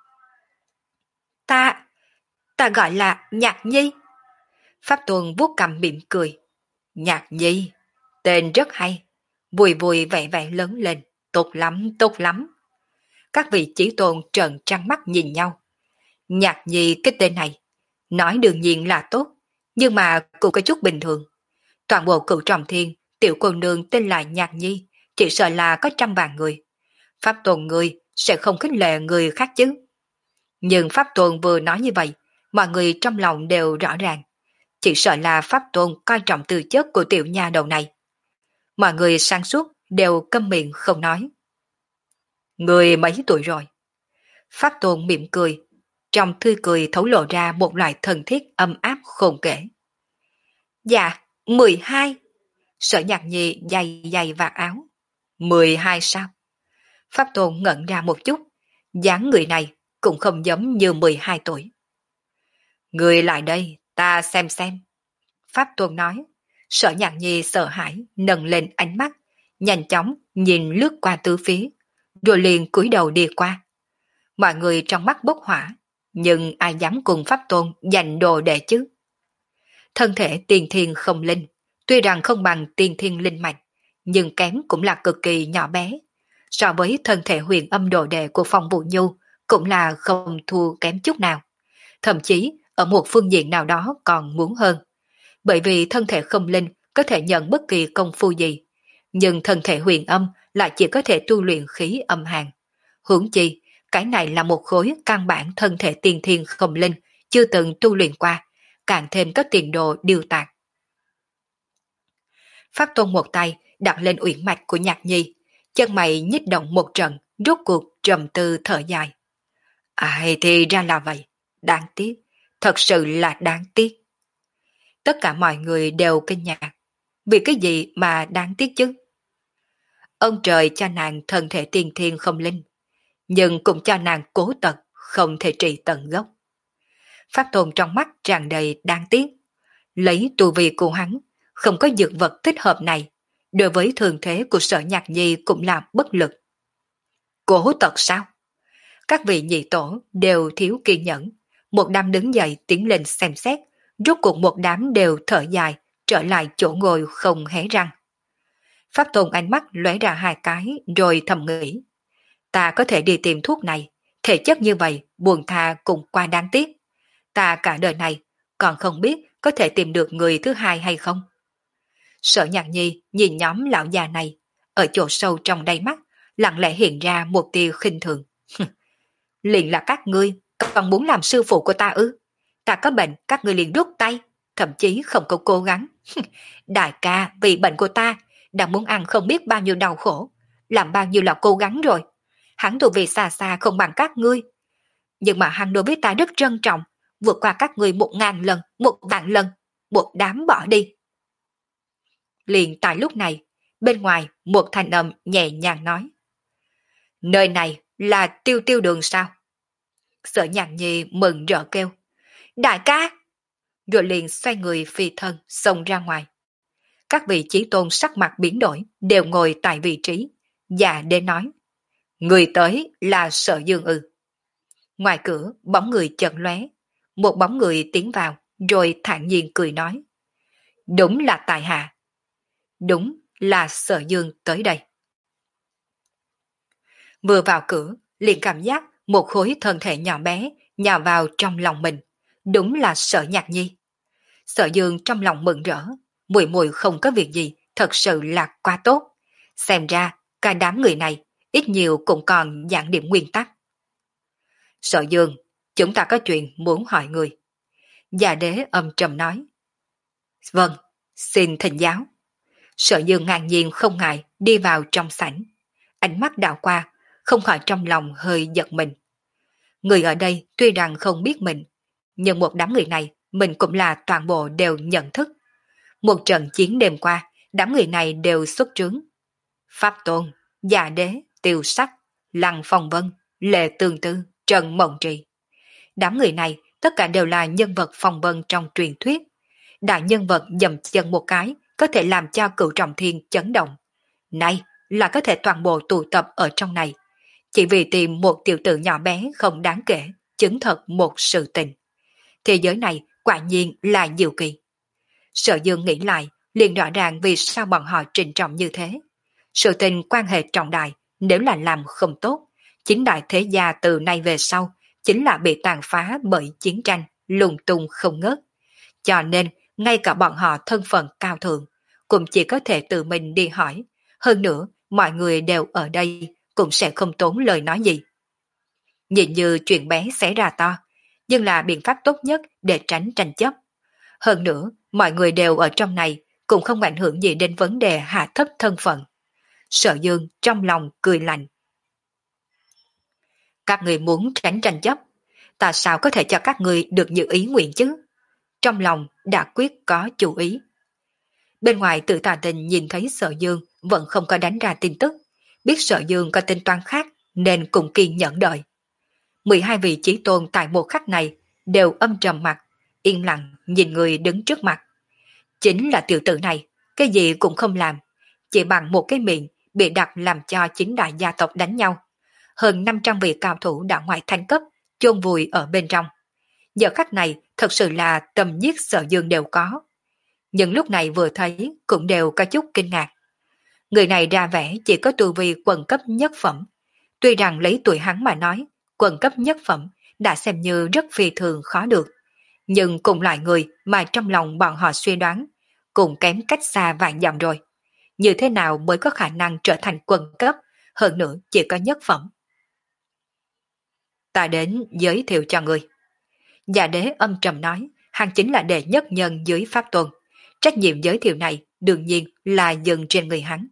Ta, ta gọi là Nhạc Nhi. Pháp Tôn vuốt cằm mỉm cười. Nhạc Nhi, tên rất hay. Vui vui vẻ vẻ lớn lên, tốt lắm, tốt lắm. Các vị chí tôn trợn trăng mắt nhìn nhau. Nhạc Nhi cái tên này, nói đương nhiên là tốt, nhưng mà cũng có chút bình thường. Toàn bộ cửu trọng thiên, tiểu cô nương tên là Nhạc Nhi, chỉ sợ là có trăm vạn người. Pháp Tôn người sẽ không khích lệ người khác chứ. Nhưng Pháp Tôn vừa nói như vậy, mọi người trong lòng đều rõ ràng. Chỉ sợ là Pháp Tôn coi trọng tư chất của tiểu nha đầu này. Mọi người sáng suốt đều câm miệng không nói. Người mấy tuổi rồi? Pháp Tôn mỉm cười, trong tươi cười thấu lộ ra một loại thần thiết ấm áp khôn kể. Dạ, mười hai. Sở Nhạc Nhi dày dày vạt áo. Mười hai sao? Pháp Tôn ngẩn ra một chút, dáng người này cũng không giống như mười hai tuổi. Người lại đây, ta xem xem. Pháp Tôn nói. Sở Nhạc Nhi sợ hãi, nâng lên ánh mắt, nhanh chóng nhìn lướt qua tứ phía, rồi liền cúi đầu đi qua. Mọi người trong mắt bốc hỏa, nhưng ai dám cùng Pháp Tôn giành đồ đệ chứ? Thân thể tiên thiên không linh, tuy rằng không bằng tiên thiên linh mạch, nhưng kém cũng là cực kỳ nhỏ bé. So với thân thể huyền âm đồ đệ của Phong Vũ Nhu, cũng là không thua kém chút nào. Thậm chí, ở một phương diện nào đó còn muốn hơn. Bởi vì thân thể không linh có thể nhận bất kỳ công phu gì, nhưng thân thể huyền âm lại chỉ có thể tu luyện khí âm hàn. Huống chi, cái này là một khối căn bản thân thể tiên thiên không linh, chưa từng tu luyện qua, càng thêm có tiền đồ điều tạc. Pháp Tôn một tay đặt lên uyển mạch của Nhạc Nhi, chân mày nhích động một trận, rốt cuộc trầm tư thở dài. Ai thì ra là vậy, đáng tiếc, thật sự là đáng tiếc. Tất cả mọi người đều kinh ngạc. Vì cái gì mà đáng tiếc chứ? Ông trời cho nàng thân thể tiên thiên không linh, nhưng cũng cho nàng cố tật, không thể trị tận gốc. Pháp Tôn trong mắt tràn đầy đáng tiếc. Lấy tu vi của hắn, không có dược vật thích hợp này, đối với thường thế của Sở Nhạc Nhi cũng là bất lực. Cố tật sao? Các vị nhị tổ đều thiếu kiên nhẫn, một đám đứng dậy tiến lên xem xét, rốt cuộc một đám đều thở dài, trở lại chỗ ngồi không hé răng. Pháp Tôn ánh mắt lóe ra hai cái rồi thầm nghĩ. Ta có thể đi tìm thuốc này, thể chất như vậy buồn tha cũng quá đáng tiếc. Ta cả đời này còn không biết có thể tìm được người thứ hai hay không. Sở Nhạc Nhi nhìn nhóm lão già này, ở chỗ sâu trong đáy mắt, lặng lẽ hiện ra một tia khinh thường. Liền là các ngươi, còn muốn làm sư phụ của ta ư? Ta có bệnh, các ngươi liền rút tay, thậm chí không có cố gắng. Đại ca vì bệnh của ta, đã muốn ăn không biết bao nhiêu đau khổ, làm bao nhiêu là cố gắng rồi. Hắn tu vì xa xa không bằng các ngươi. Nhưng mà hắn đối với ta rất trân trọng, vượt qua các ngươi một ngàn lần, một vạn lần, một đám bỏ đi. Liền tại lúc này, bên ngoài một thanh âm nhẹ nhàng nói. Nơi này là Tiêu Tiêu đường sao? Sở Nhạc Nhi mừng rỡ kêu. Đại ca! Rồi liền xoay người phi thân xông ra ngoài. Các vị chí tôn sắc mặt biến đổi đều ngồi tại vị trí. Và đế nói. Người tới là Sở Dương ư. Ngoài cửa bóng người chợt lóe, một bóng người tiến vào rồi thản nhiên cười nói. Đúng là tại hạ. Đúng là Sở Dương tới đây. Vừa vào cửa, liền cảm giác một khối thân thể nhỏ bé nhào vào trong lòng mình. Đúng là Sở Nhạc Nhi. Sở Dương trong lòng mừng rỡ, mùi mùi không có việc gì, thật sự là quá tốt. Xem ra, cả đám người này, ít nhiều cũng còn dạng điểm nguyên tắc. Sở Dương, chúng ta có chuyện muốn hỏi người. Già đế âm trầm nói. Vâng, xin thỉnh giáo. Sở Dương ngang nhiên không ngại đi vào trong sảnh. Ánh mắt đảo qua, không khỏi trong lòng hơi giật mình. Người ở đây tuy rằng không biết mình, nhưng một đám người này mình cũng là toàn bộ đều nhận thức. Một trận chiến đêm qua, đám người này đều xuất trướng. Pháp Tôn, Già Đế, Tiêu Sắc, Lăng Phong Vân, Lệ Tương Tư, Trần Mộng Trì. Đám người này tất cả đều là nhân vật phong vân trong truyền thuyết. Đại nhân vật dầm chân một cái có thể làm cho Cửu Trọng Thiên chấn động. Nay là có thể toàn bộ tụ tập ở trong này. Chỉ vì tìm một tiểu tử nhỏ bé không đáng kể, chứng thật một sự tình. Thế giới này quả nhiên là diệu kỳ. Sở Dương nghĩ lại, liền rõ ràng vì sao bọn họ trịnh trọng như thế. Sự tình quan hệ trọng đại, nếu là làm không tốt, chính đại thế gia từ nay về sau, chính là bị tàn phá bởi chiến tranh, lùng tung không ngớt. Cho nên, ngay cả bọn họ thân phận cao thượng, cũng chỉ có thể tự mình đi hỏi. Hơn nữa, mọi người đều ở đây, cũng sẽ không tốn lời nói gì. Nhìn như chuyện bé xảy ra to, nhưng là biện pháp tốt nhất để tránh tranh chấp. Hơn nữa, mọi người đều ở trong này, cũng không ảnh hưởng gì đến vấn đề hạ thấp thân phận. Sở Dương trong lòng cười lạnh. Các người muốn tránh tranh chấp, tại sao có thể cho các người được như ý nguyện chứ? Trong lòng đã quyết có chủ ý. Bên ngoài Tự Tà Tình nhìn thấy Sở Dương vẫn không có đánh ra tin tức, biết Sở Dương có tính toán khác nên cùng kiên nhẫn đợi. mười hai vị chí tôn tại một khắc này đều âm trầm mặt, yên lặng nhìn người đứng trước mặt. Chính là tiểu tử này, cái gì cũng không làm, chỉ bằng một cái miệng bị đặt làm cho chính đại gia tộc đánh nhau. Hơn năm trăm vị cao thủ đã ngoại thanh cấp, chôn vùi ở bên trong. Giờ khắc này thật sự là tầm giết Sở Dương đều có. Nhưng lúc này vừa thấy cũng đều có chút kinh ngạc. Người này ra vẻ chỉ có tu vi quần cấp nhất phẩm. Tuy rằng lấy tuổi hắn mà nói, quần cấp nhất phẩm đã xem như rất phi thường khó được. Nhưng cùng loại người mà trong lòng bọn họ suy đoán, cũng kém cách xa vạn dặm rồi. Như thế nào mới có khả năng trở thành quần cấp, hơn nữa chỉ có nhất phẩm. Ta đến giới thiệu cho người. Già Đế âm trầm nói, hắn chính là đệ nhất nhân dưới Pháp Tôn. Trách nhiệm giới thiệu này đương nhiên là dừng trên người hắn.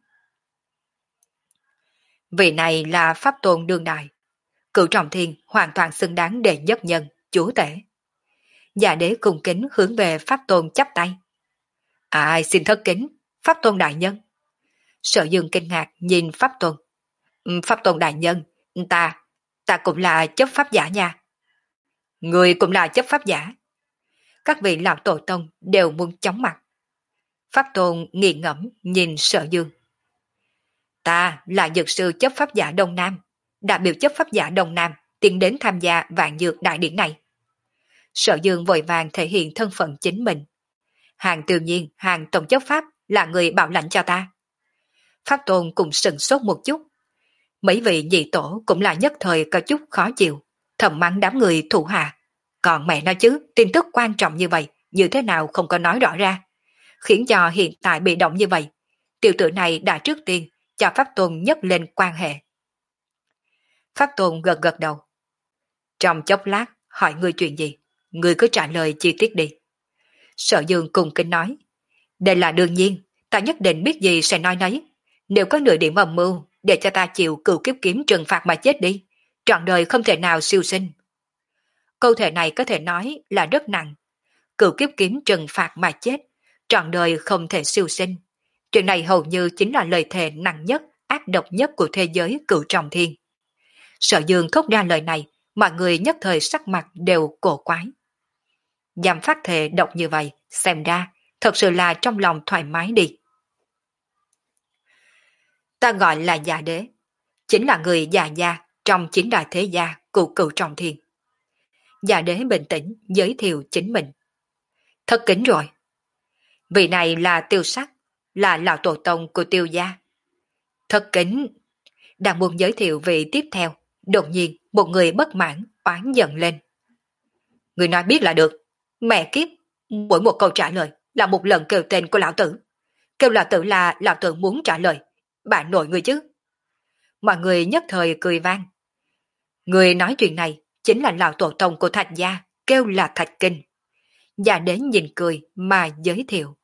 Vị này là Pháp Tôn đương đại. Cửu Trọng Thiên hoàn toàn xứng đáng đệ nhất nhân, chúa tể. Già Đế cung kính hướng về Pháp Tôn chắp tay. Ai xin thất kính, Pháp Tôn đại nhân. Sở Dương kinh ngạc nhìn Pháp Tôn. Pháp Tôn đại nhân, ta, ta cũng là chấp pháp giả nha. Người cũng là chấp pháp giả. Các vị lão tổ tông đều muốn chóng mặt. Pháp Tôn nghiền ngẫm nhìn Sở Dương. Ta là dược sư chấp pháp giả Đông Nam, đại biểu chấp pháp giả Đông Nam tiến đến tham gia vạn dược đại điển này. Sở Dương vội vàng thể hiện thân phận chính mình. Hàng tự nhiên, hàng tổng chấp pháp là người bảo lãnh cho ta. Pháp Tôn cũng sừng sốt một chút. Mấy vị nhị tổ cũng là nhất thời có chút khó chịu, thầm mắng đám người thủ hạ. Còn mẹ nói chứ, tin tức quan trọng như vậy, như thế nào không có nói rõ ra. Khiến cho hiện tại bị động như vậy. Tiểu tử này đã trước tiên cho Pháp Tôn nhấc lên quan hệ. Pháp Tôn gật gật đầu. Trong chốc lát, hỏi ngươi chuyện gì? Ngươi cứ trả lời chi tiết đi. Sở Dương cùng kính nói. Đây là đương nhiên, ta nhất định biết gì sẽ nói nấy. Nếu có nửa điểm âm mưu, để cho ta chịu cửu kiếp kiếm trừng phạt mà chết đi. Trọn đời không thể nào siêu sinh. Câu thể này có thể nói là rất nặng. Cửu kiếp kiếm trừng phạt mà chết, trọn đời không thể siêu sinh. Chuyện này hầu như chính là lời thề nặng nhất, ác độc nhất của thế giới Cửu Trọng Thiên. Sở Dương thốt ra lời này, mọi người nhất thời sắc mặt đều cổ quái. Dám phát thề độc như vậy, xem ra, thật sự là trong lòng thoải mái đi. Ta gọi là Già Đế, chính là người già gia trong chín đại thế gia của Cửu Trọng Thiên. Già Đế bình tĩnh giới thiệu chính mình. Thật kính rồi. Vị này là Tiêu Sắc, là lão tổ tông của Tiêu gia. Thất kính, đang muốn giới thiệu vị tiếp theo, đột nhiên một người bất mãn, oán giận lên. Người nói biết là được, mẹ kiếp, mỗi một câu trả lời là một lần kêu tên của lão tử. Kêu lão tử là lão tử muốn trả lời, bà nội người chứ. Mọi người nhất thời cười vang. Người nói chuyện này chính là lão tổ tông của Thạch gia, kêu là Thạch Kinh. Và đến nhìn cười mà giới thiệu.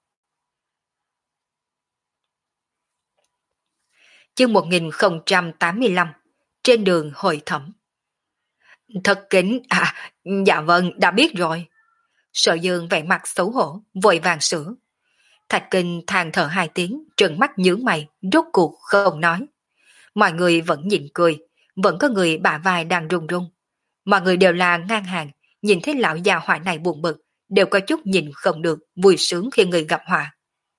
Chương một nghìn không trăm tám mươi lăm, trên đường hội thẩm. Thật kính, à, dạ vâng, đã biết rồi. Sở Dương vẻ mặt xấu hổ, vội vàng sửa. Thạch Kinh than thở hai tiếng, trừng mắt nhướng mày, rốt cuộc không nói. Mọi người vẫn nhìn cười, vẫn có người bả vai đang run run. Mọi người đều là ngang hàng, nhìn thấy lão già họa này buồn bực, đều có chút nhìn không được, vui sướng khi người gặp họa.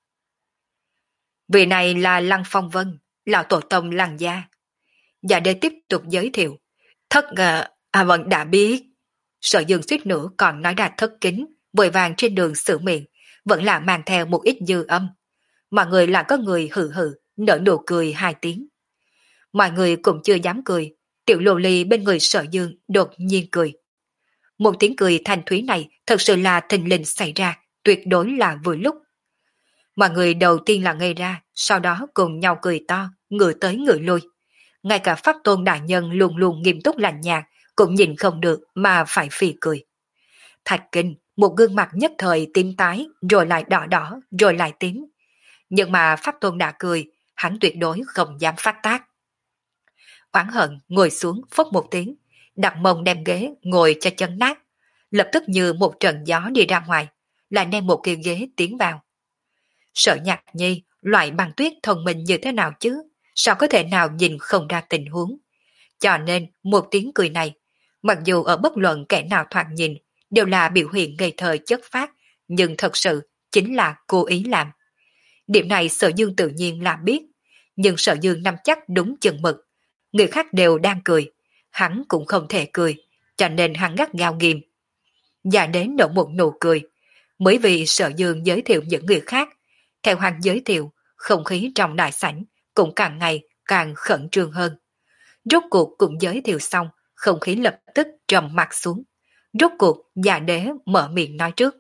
Vị này là Lăng Phong Vân, lão tổ tông Lăng gia. Và để tiếp tục giới thiệu, thất ngờ, à vâng đã biết. Sở Dương suýt nữa còn nói ra thất kính, vội vàng trên đường sửa miệng, vẫn là mang theo một ít dư âm. Mọi người là có người hừ hừ, nở nụ cười hai tiếng. Mọi người cũng chưa dám cười, tiểu lô ly bên người Sở Dương đột nhiên cười. Một tiếng cười thanh thúy này thật sự là thình lình xảy ra, tuyệt đối là vừa lúc. Mọi người đầu tiên là ngây ra, sau đó cùng nhau cười to, ngửa tới ngửa lui. Ngay cả Pháp Tôn đại nhân luôn luôn nghiêm túc lạnh nhạt, cũng nhìn không được mà phải phì cười. Thạch Kinh, một gương mặt nhất thời tím tái, rồi lại đỏ đỏ, rồi lại tím. Nhưng mà Pháp Tôn đã cười, hắn tuyệt đối không dám phát tác. Oán hận ngồi xuống phốc một tiếng, đặt mông đem ghế ngồi cho chân nát, lập tức như một trận gió đi ra ngoài, lại đem một cái ghế tiến vào. Sở Nhạc Nhi, loại băng tuyết thông minh như thế nào chứ, sao có thể nào nhìn không ra tình huống. Cho nên một tiếng cười này, mặc dù ở bất luận kẻ nào thoạt nhìn, đều là biểu hiện ngây thơ chất phát, nhưng thật sự chính là cố ý làm. Điểm này Sở Dương tự nhiên là biết, nhưng Sở Dương nắm chắc đúng chừng mực. Người khác đều đang cười, hắn cũng không thể cười, cho nên hắn gắt gao nghiêm. Và đến nở một nụ cười, mới vì Sở Dương giới thiệu những người khác, theo hắn giới thiệu, không khí trong đại sảnh cũng càng ngày càng khẩn trương hơn. Rốt cuộc cũng giới thiệu xong, không khí lập tức trầm mặt xuống. Rốt cuộc già đế mở miệng nói trước.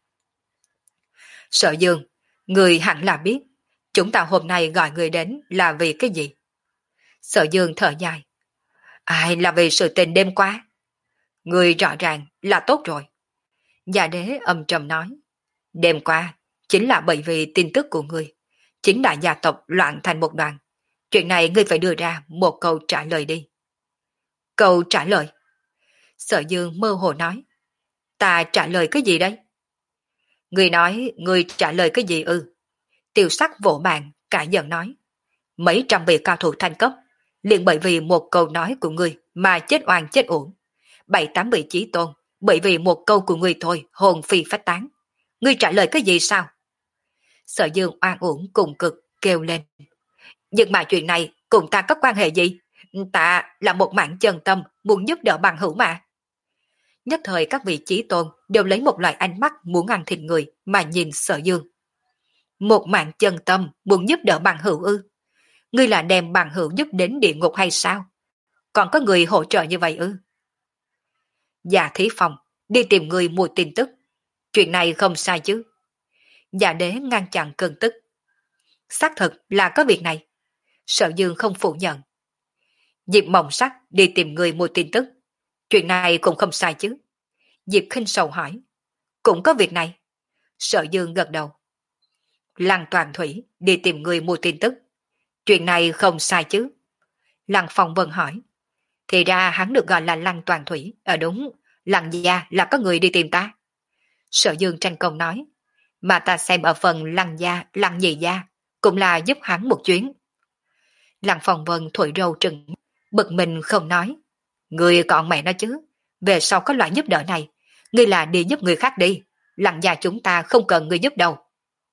Sở Dương, người hẳn là biết, chúng ta hôm nay gọi người đến là vì cái gì? Sở Dương thở dài. Ai là vì sự tình đêm qua? Người rõ ràng là tốt rồi. Già đế âm trầm nói. Đêm qua, chính là bởi vì tin tức của người. Chính là gia tộc loạn thành một đoàn. Chuyện này ngươi phải đưa ra một câu trả lời đi. Câu trả lời? Sở Dương mơ hồ nói. Ta trả lời cái gì đấy? Người nói người trả lời cái gì ư? Tiêu Sắc vỗ bàn, cả giận nói. Mấy trăm vị cao thủ thanh cấp, liền bởi vì một câu nói của người mà chết oan chết uổng. Bảy tám vị chí tôn, bởi vì một câu của người thôi hồn phi phách tán. Ngươi trả lời cái gì sao? Sở Dương oan uổng cùng cực kêu lên. Nhưng mà chuyện này cùng ta có quan hệ gì? Ta là một mạng chân tâm muốn giúp đỡ bằng hữu mà. Nhất thời các vị chí tôn đều lấy một loại ánh mắt muốn ăn thịt người mà nhìn Sở Dương. Một mạng chân tâm muốn giúp đỡ bằng hữu ư? Ngươi là đem bằng hữu giúp đến địa ngục hay sao? Còn có người hỗ trợ như vậy ư? Dạ Thí Phong đi tìm người mua tin tức. Chuyện này không sai chứ? Dạ Đế ngăn chặn cơn tức. Xác thực là có việc này. Sở Dương không phủ nhận. Diệp Mộng Sắc đi tìm người mua tin tức. Chuyện này cũng không sai chứ? Diệp Khinh Sầu hỏi. Cũng có việc này. Sở Dương gật đầu. Lăng Toàn Thủy đi tìm người mua tin tức. Chuyện này không sai chứ? Lăng Phong Vân hỏi. Thì ra hắn được gọi là Lăng Toàn Thủy. Ờ đúng, Lăng gia là có người đi tìm ta. Sở Dương tranh công nói. Mà ta xem ở phần Lăng gia, Lăng nhị gia, cũng là giúp hắn một chuyến. Lăng Phong Vân thổi râu trừng, bực mình không nói. Người còn mẹ nó chứ, về sau có loại giúp đỡ này, ngươi là đi giúp người khác đi, Lăng gia chúng ta không cần người giúp đâu.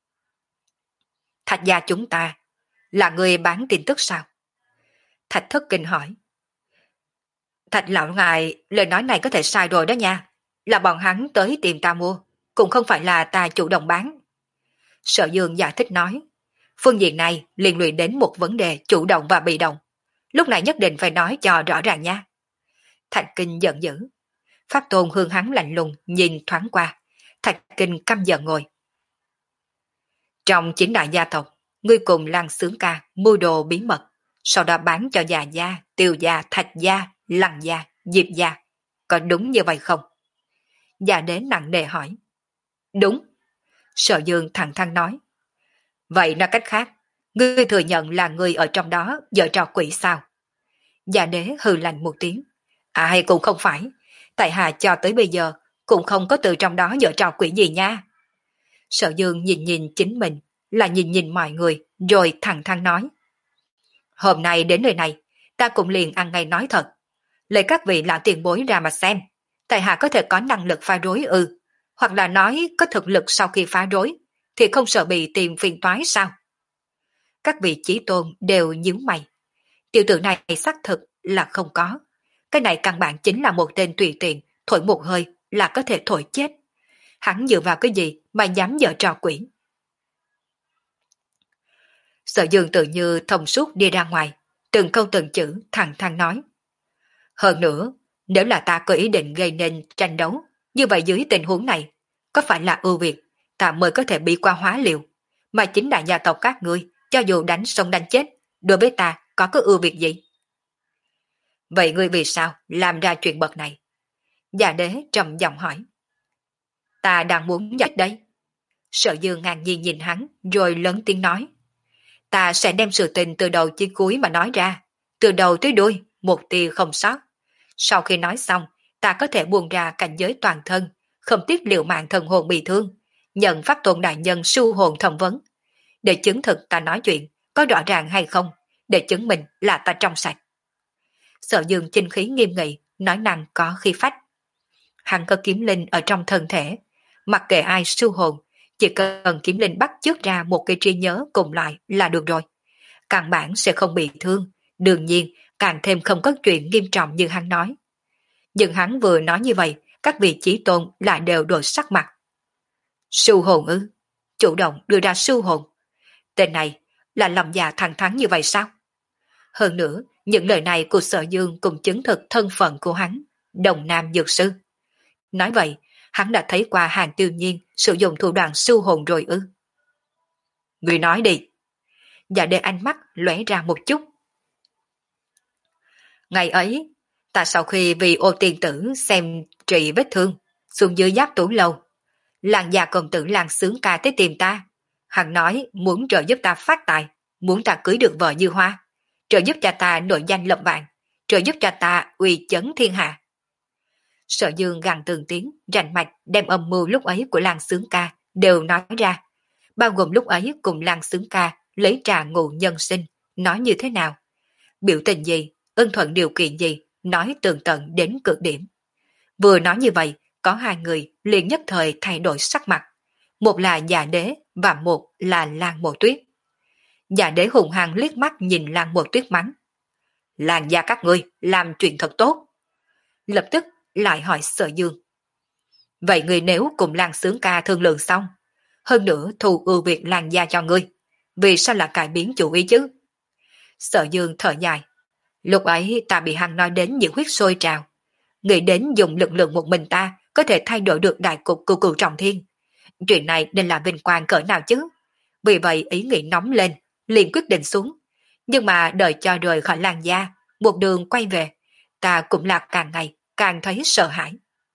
Thạch gia chúng ta, là người bán tin tức sao? Thạch Thất Kinh hỏi. Thạch lão ngài, lời nói này có thể sai rồi đó nha, là bọn hắn tới tìm ta mua, cũng không phải là ta chủ động bán. Sở Dương giải thích nói, phương diện này liên lụy đến một vấn đề chủ động và bị động. Lúc này nhất định phải nói cho rõ ràng nha. Thạch Kinh giận dữ. Pháp Tôn hướng hắn lạnh lùng nhìn thoáng qua. Thạch Kinh căm giận ngồi. Trong chính đại gia tộc, ngươi cùng Lăng Xướng Ca mua đồ bí mật, sau đó bán cho già gia, Tiêu gia, Thạch gia, Lăng gia, Diệp gia. Có đúng như vậy không? Già đế nặng nề hỏi. Đúng. Sở Dương thẳng thắn nói. Vậy nói cách khác, ngươi thừa nhận là người ở trong đó giở trò quỷ sao? Già đế hừ lạnh một tiếng. Ai cũng không phải. Tại hạ cho tới bây giờ cũng không có từ trong đó giở trò quỷ gì nha. Sở Dương nhìn nhìn chính mình, là nhìn nhìn mọi người, rồi thẳng thắn nói. Hôm nay đến nơi này, ta cũng liền ăn ngay nói thật. Lấy các vị lão tiền bối ra mà xem, tại hạ có thể có năng lực phá rối ư, hoặc là nói có thực lực sau khi phá rối, thì không sợ bị tìm phiền toái sao? Các vị chí tôn đều nhíu mày. Tiểu tử này xác thực là không có. Cái này căn bản chính là một tên tùy tiện, thổi một hơi là có thể thổi chết. Hắn dựa vào cái gì mà dám giở trò quỷ? Sở Dương tự như thông suốt đi ra ngoài, từng câu từng chữ thẳng thắn nói. Hơn nữa, nếu là ta có ý định gây nên tranh đấu, như vậy dưới tình huống này, có phải là ưu việt, ta mới có thể bị qua hóa liệu, mà chính đại gia tộc các ngươi, cho dù đánh sống đánh chết, đối với ta có có ưu việt gì? Vậy ngươi vì sao làm ra chuyện bậc này? Già đế trầm giọng hỏi. Ta đang muốn giải đấy. Sở Dương ngang nhiên nhìn hắn, rồi lớn tiếng nói. Ta sẽ đem sự tình từ đầu chí cuối mà nói ra, từ đầu tới đuôi, một tia không sót. Sau khi nói xong, ta có thể buông ra cảnh giới toàn thân, không tiếc liều mạng thần hồn bị thương, nhận Pháp Tôn đại nhân su hồn thẩm vấn. Để chứng thực ta nói chuyện, có rõ ràng hay không, để chứng minh là ta trong sạch. Sở Dương chinh khí nghiêm nghị, nói năng có khí phách. Hắn có kiếm linh ở trong thân thể, mặc kệ ai su hồn, chỉ cần kiếm linh bắt chước ra một cái trí nhớ cùng loại là được rồi. Căn bản sẽ không bị thương, đương nhiên càng thêm không có chuyện nghiêm trọng như hắn nói. Nhưng hắn vừa nói như vậy, các vị chí tôn lại đều đổi sắc mặt. Su hồn ư? Chủ động đưa ra su hồn. Tên này là lòng già thẳng thắn như vậy sao? Hơn nữa, những lời này của Sở Dương cũng chứng thực thân phận của hắn, Đồng Nam Dược Sư. Nói vậy, hắn đã thấy qua Hàng Tiêu Nhiên sử dụng thủ đoạn su hồn rồi ư? Người nói đi. Dạ đê ánh mắt lóe ra một chút. Ngày ấy, ta sau khi vì ô tiên tử xem trị vết thương, xuống dưới giáp tủ lâu, làng già công tử làng sướng ca tới tìm ta. Hắn nói muốn trợ giúp ta phát tài, muốn ta cưới được vợ như hoa, trợ giúp cho ta nổi danh lập vạn, trợ giúp cho ta uy chấn thiên hạ. Sở Dương gằn từng tiếng, rành mạch đem âm mưu lúc ấy của làng sướng ca đều nói ra, bao gồm lúc ấy cùng làng sướng ca lấy trà ngụ nhân sinh, nói như thế nào, biểu tình gì, ưng thuận điều kiện gì, nói tường tận đến cực điểm. Vừa nói như vậy, có hai người liền nhất thời thay đổi sắc mặt, một là Dạ Đế và một là Lan Mộ Tuyết. Dạ Đế hùng hăng liếc mắt nhìn Lan Mộ Tuyết mắng. Làng gia các ngươi làm chuyện thật tốt. Lập tức lại hỏi Sở Dương. Vậy người nếu cùng Lan Sướng ca thương lượng xong, hơn nữa thù ưu việt làng gia cho ngươi, vì sao lại cải biến chủ ý chứ? Sở Dương thở dài. Lúc ấy ta bị hắn nói đến những huyết sôi trào, nghĩ đến dùng lực lượng một mình ta có thể thay đổi được đại cục của cửu trọng thiên. Chuyện này nên là vinh quang cỡ nào chứ? Vì vậy ý nghĩ nóng lên, liền quyết định xuống. Nhưng mà đợi cho rời khỏi làng gia, một đường quay về, ta cũng là càng ngày càng thấy sợ hãi.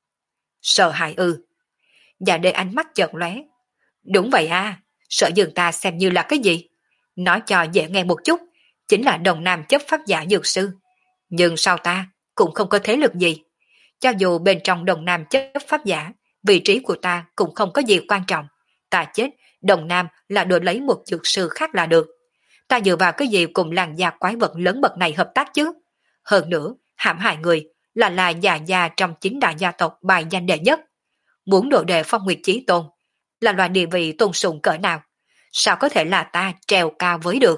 Sợ hãi ư? Dạ Đế ánh mắt chợt lóe. Đúng vậy à, Sở Dương ta xem như là cái gì? Nói cho dễ nghe một chút, chính là đồng nam chấp pháp giả dược sư. Nhưng sau ta cũng không có thế lực gì. Cho dù bên trong đồng nam chấp pháp giả, vị trí của ta cũng không có gì quan trọng. Ta chết, đồng nam là đổi lấy một dược sư khác là được. Ta dựa vào cái gì cùng làng gia quái vật lớn bậc này hợp tác chứ? Hơn nữa, hãm hại người là là già già trong chính đại gia tộc bài danh đệ nhất. Muốn độ đệ phong nguyệt chí tôn, là loại địa vị tôn sùng cỡ nào? Sao có thể là ta trèo cao với được?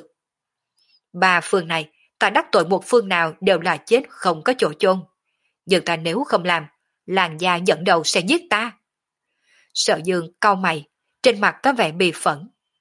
Ba phương này, ta đắc tội một phương nào đều là chết không có chỗ chôn. Nhưng ta nếu không làm, làng gia dẫn đầu sẽ giết ta. Sở Dương cau mày, trên mặt có vẻ bi phẫn,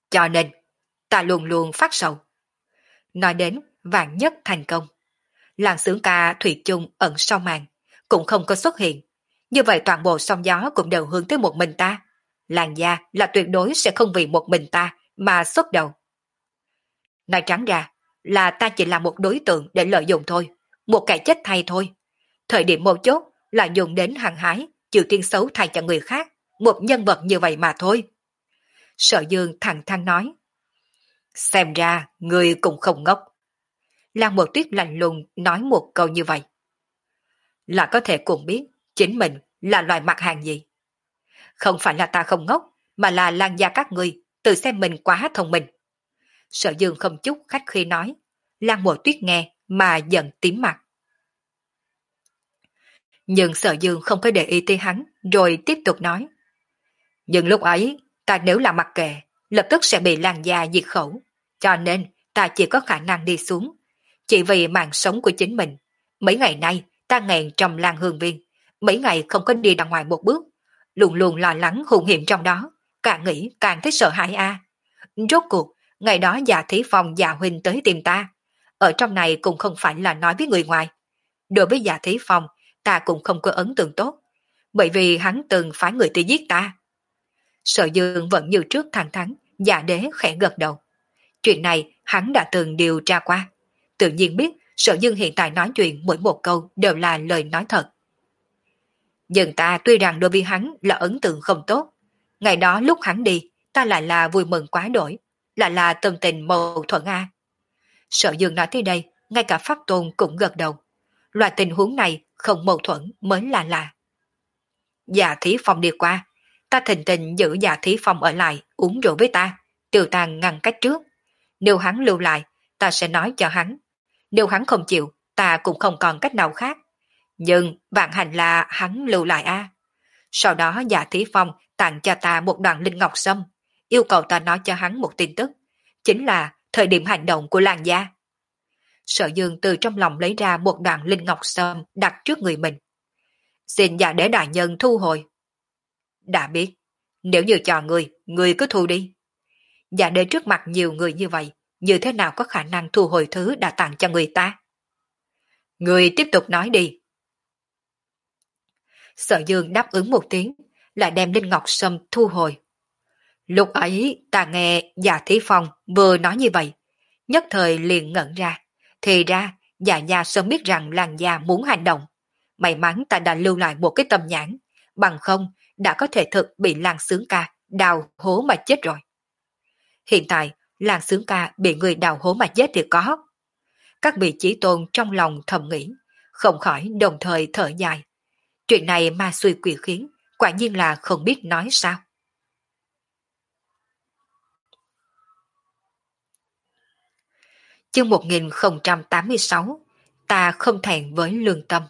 Cho nên, ta luôn luôn phát sầu. Nói đến vạn nhất thành công. Làng xưởng ca thủy chung ẩn sau màn, cũng không có xuất hiện. Như vậy toàn bộ sóng gió cũng đều hướng tới một mình ta. Làng gia là tuyệt đối sẽ không vì một mình ta mà xuất đầu. Nói trắng ra là ta chỉ là một đối tượng để lợi dụng thôi, một kẻ chết thay thôi. Thời điểm mấu chốt là dùng đến hăng hái, chịu tiên xấu thay cho người khác, một nhân vật như vậy mà thôi. Sở Dương thẳng thắn nói. Xem ra người cũng không ngốc. Lan Một Tuyết lạnh lùng nói một câu như vậy. Là có thể cùng biết chính mình là loài mặt hàng gì. Không phải là ta không ngốc, mà là Lan gia các ngươi tự xem mình quá thông minh. Sở Dương không chút khách khi nói. Lan Một Tuyết nghe mà giận tím mặt. Nhưng Sở Dương không có để ý tới hắn, rồi tiếp tục nói. Nhưng lúc ấy, ta nếu là mặc kệ, lập tức sẽ bị Lan gia diệt khẩu. Cho nên, ta chỉ có khả năng đi xuống. Chỉ vì mạng sống của chính mình. Mấy ngày nay, ta nghẹn trong Lan Hương Viên. Mấy ngày không có đi ra ngoài một bước. Luôn luôn lo lắng hung hiểm trong đó. Càng nghĩ càng thấy sợ hãi a. Rốt cuộc, ngày đó già thí phong già huynh tới tìm ta. Ở trong này cũng không phải là nói với người ngoài. Đối với già thí phong, ta cũng không có ấn tượng tốt. Bởi vì hắn từng phái người tới giết ta. Sở Dương vẫn như trước thẳng thắn, Dạ Đế khẽ gật đầu. Chuyện này hắn đã từng điều tra qua. Tự nhiên biết Sở Dương hiện tại nói chuyện mỗi một câu đều là lời nói thật. Nhưng ta tuy rằng đối với hắn là ấn tượng không tốt. Ngày đó lúc hắn đi, ta lại là vui mừng quá đổi, lại là tâm tình mâu thuẫn a. Sở Dương nói tới đây, ngay cả Pháp Tôn cũng gật đầu. Loại tình huống này không mâu thuẫn mới là lạ. Dạ Thí Phong đi qua, ta thình tình giữ Dạ Thí Phong ở lại uống rượu với ta, tiêu tàn ngăn cách trước. Nếu hắn lưu lại, ta sẽ nói cho hắn. Nếu hắn không chịu, ta cũng không còn cách nào khác. Nhưng vạn hành là hắn lưu lại a. Sau đó Dạ Thí Phong tặng cho ta một đoạn linh ngọc sâm, yêu cầu ta nói cho hắn một tin tức, chính là thời điểm hành động của làng gia. Sở Dương từ trong lòng lấy ra một đoạn linh ngọc sâm đặt trước người mình. Xin Dạ Đế đại nhân thu hồi. Đã biết, nếu như cho người, người cứ thu đi. Dạ Đế trước mặt nhiều người như vậy, như thế nào có khả năng thu hồi thứ đã tặng cho người ta? Người tiếp tục nói đi. Sở Dương đáp ứng một tiếng, lại đem linh ngọc sâm thu hồi. Lúc ấy ta nghe Dạ Thí Phong vừa nói như vậy, nhất thời liền ngẩn ra. Thì ra Dạ Gia sớm biết rằng làng gia muốn hành động. May mắn ta đã lưu lại một cái tâm nhãn, bằng không đã có thể thực bị làng xướng ca đào hố mà chết rồi. Hiện tại làng xướng ca bị người đào hố mà chết thì có. Các vị chí tôn trong lòng thầm nghĩ, không khỏi đồng thời thở dài. Chuyện này ma xui quỷ khiến, quả nhiên là không biết nói sao. Chương một nghìn không trăm tám mươi sáu, ta không thẹn với lương tâm.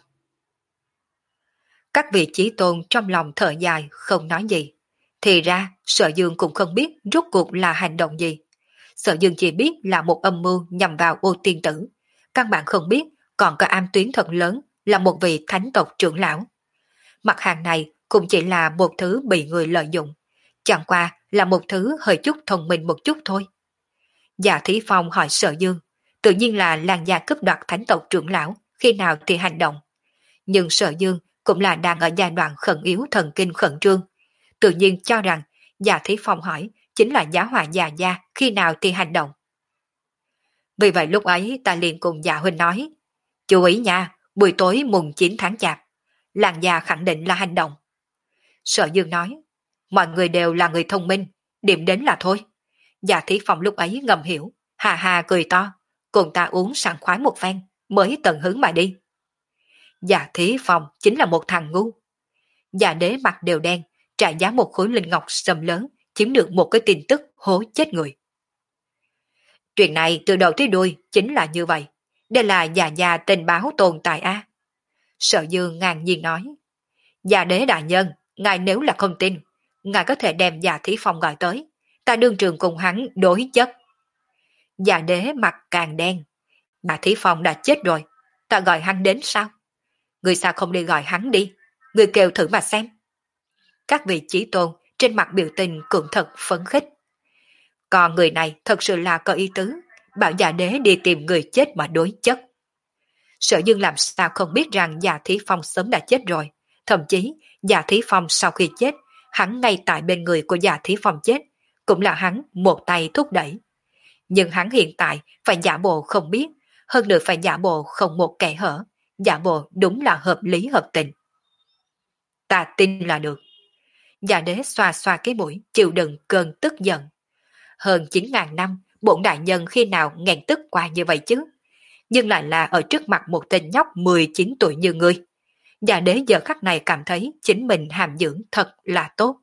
Các vị chí tôn trong lòng thở dài không nói gì. Thì ra Sở Dương cũng không biết rốt cuộc là hành động gì. Sở Dương chỉ biết là một âm mưu nhằm vào ô tiên tử. Căn bản không biết còn có am tuyến thật lớn là một vị thánh tộc trưởng lão. Mặt hàng này cũng chỉ là một thứ bị người lợi dụng. Chẳng qua là một thứ hơi chút thông minh một chút thôi. Dạ Thí Phong hỏi Sở Dương, tự nhiên là làng gia cướp đoạt thánh tộc trưởng lão, khi nào thì hành động. Nhưng Sở Dương cũng là đang ở giai đoạn khẩn yếu thần kinh khẩn trương. Tự nhiên cho rằng Dạ Thí Phong hỏi chính là giá họa già gia khi nào thì hành động. Vì vậy lúc ấy ta liền cùng Dạ Huynh nói, chú ý nha, buổi tối mùng chín tháng chạp, làng gia khẳng định là hành động. Sở Dương nói, mọi người đều là người thông minh, điểm đến là thôi. Dạ Thí Phong lúc ấy ngầm hiểu, hà hà cười to, cùng ta uống sảng khoái một phen, mới tận hứng mà đi. Dạ Thí Phong chính là một thằng ngu. Dạ Đế mặt đều đen, trả giá một khối linh ngọc sầm lớn, chiếm được một cái tin tức hố chết người. Chuyện này từ đầu tới đuôi chính là như vậy. Đây là già già tình báo tồn tại a. Sở Dương ngang nhiên nói. Dạ Đế đại nhân, ngài nếu là không tin, ngài có thể đem Dạ Thí Phong gọi tới. Ta đương trường cùng hắn đối chất. Dạ Đế mặt càng đen. Dạ Thí Phong đã chết rồi, ta gọi hắn đến sao? Người sao không đi gọi hắn đi? Người kêu thử mà xem. Các vị chí tôn trên mặt biểu tình cũng thật phấn khích. Còn người này thật sự là có ý tứ, bảo Dạ Đế đi tìm người chết mà đối chất. Sở Dương làm sao không biết rằng Dạ Thí Phong sớm đã chết rồi, thậm chí Dạ Thí Phong sau khi chết, hắn ngay tại bên người của Dạ Thí Phong chết, cũng là hắn một tay thúc đẩy. Nhưng hắn hiện tại phải giả bộ không biết, hơn nữa phải giả bộ không một kẻ hở, giả bộ đúng là hợp lý hợp tình. Ta tin là được. Dạ Đế xoa xoa cái mũi, chịu đựng cơn tức giận. Hơn chín ngàn năm, bổn đại nhân khi nào nghẹn tức qua như vậy chứ? Nhưng lại là ở trước mặt một tên nhóc mười chín tuổi như ngươi. Dạ Đế giờ khắc này cảm thấy chính mình hàm dưỡng thật là tốt.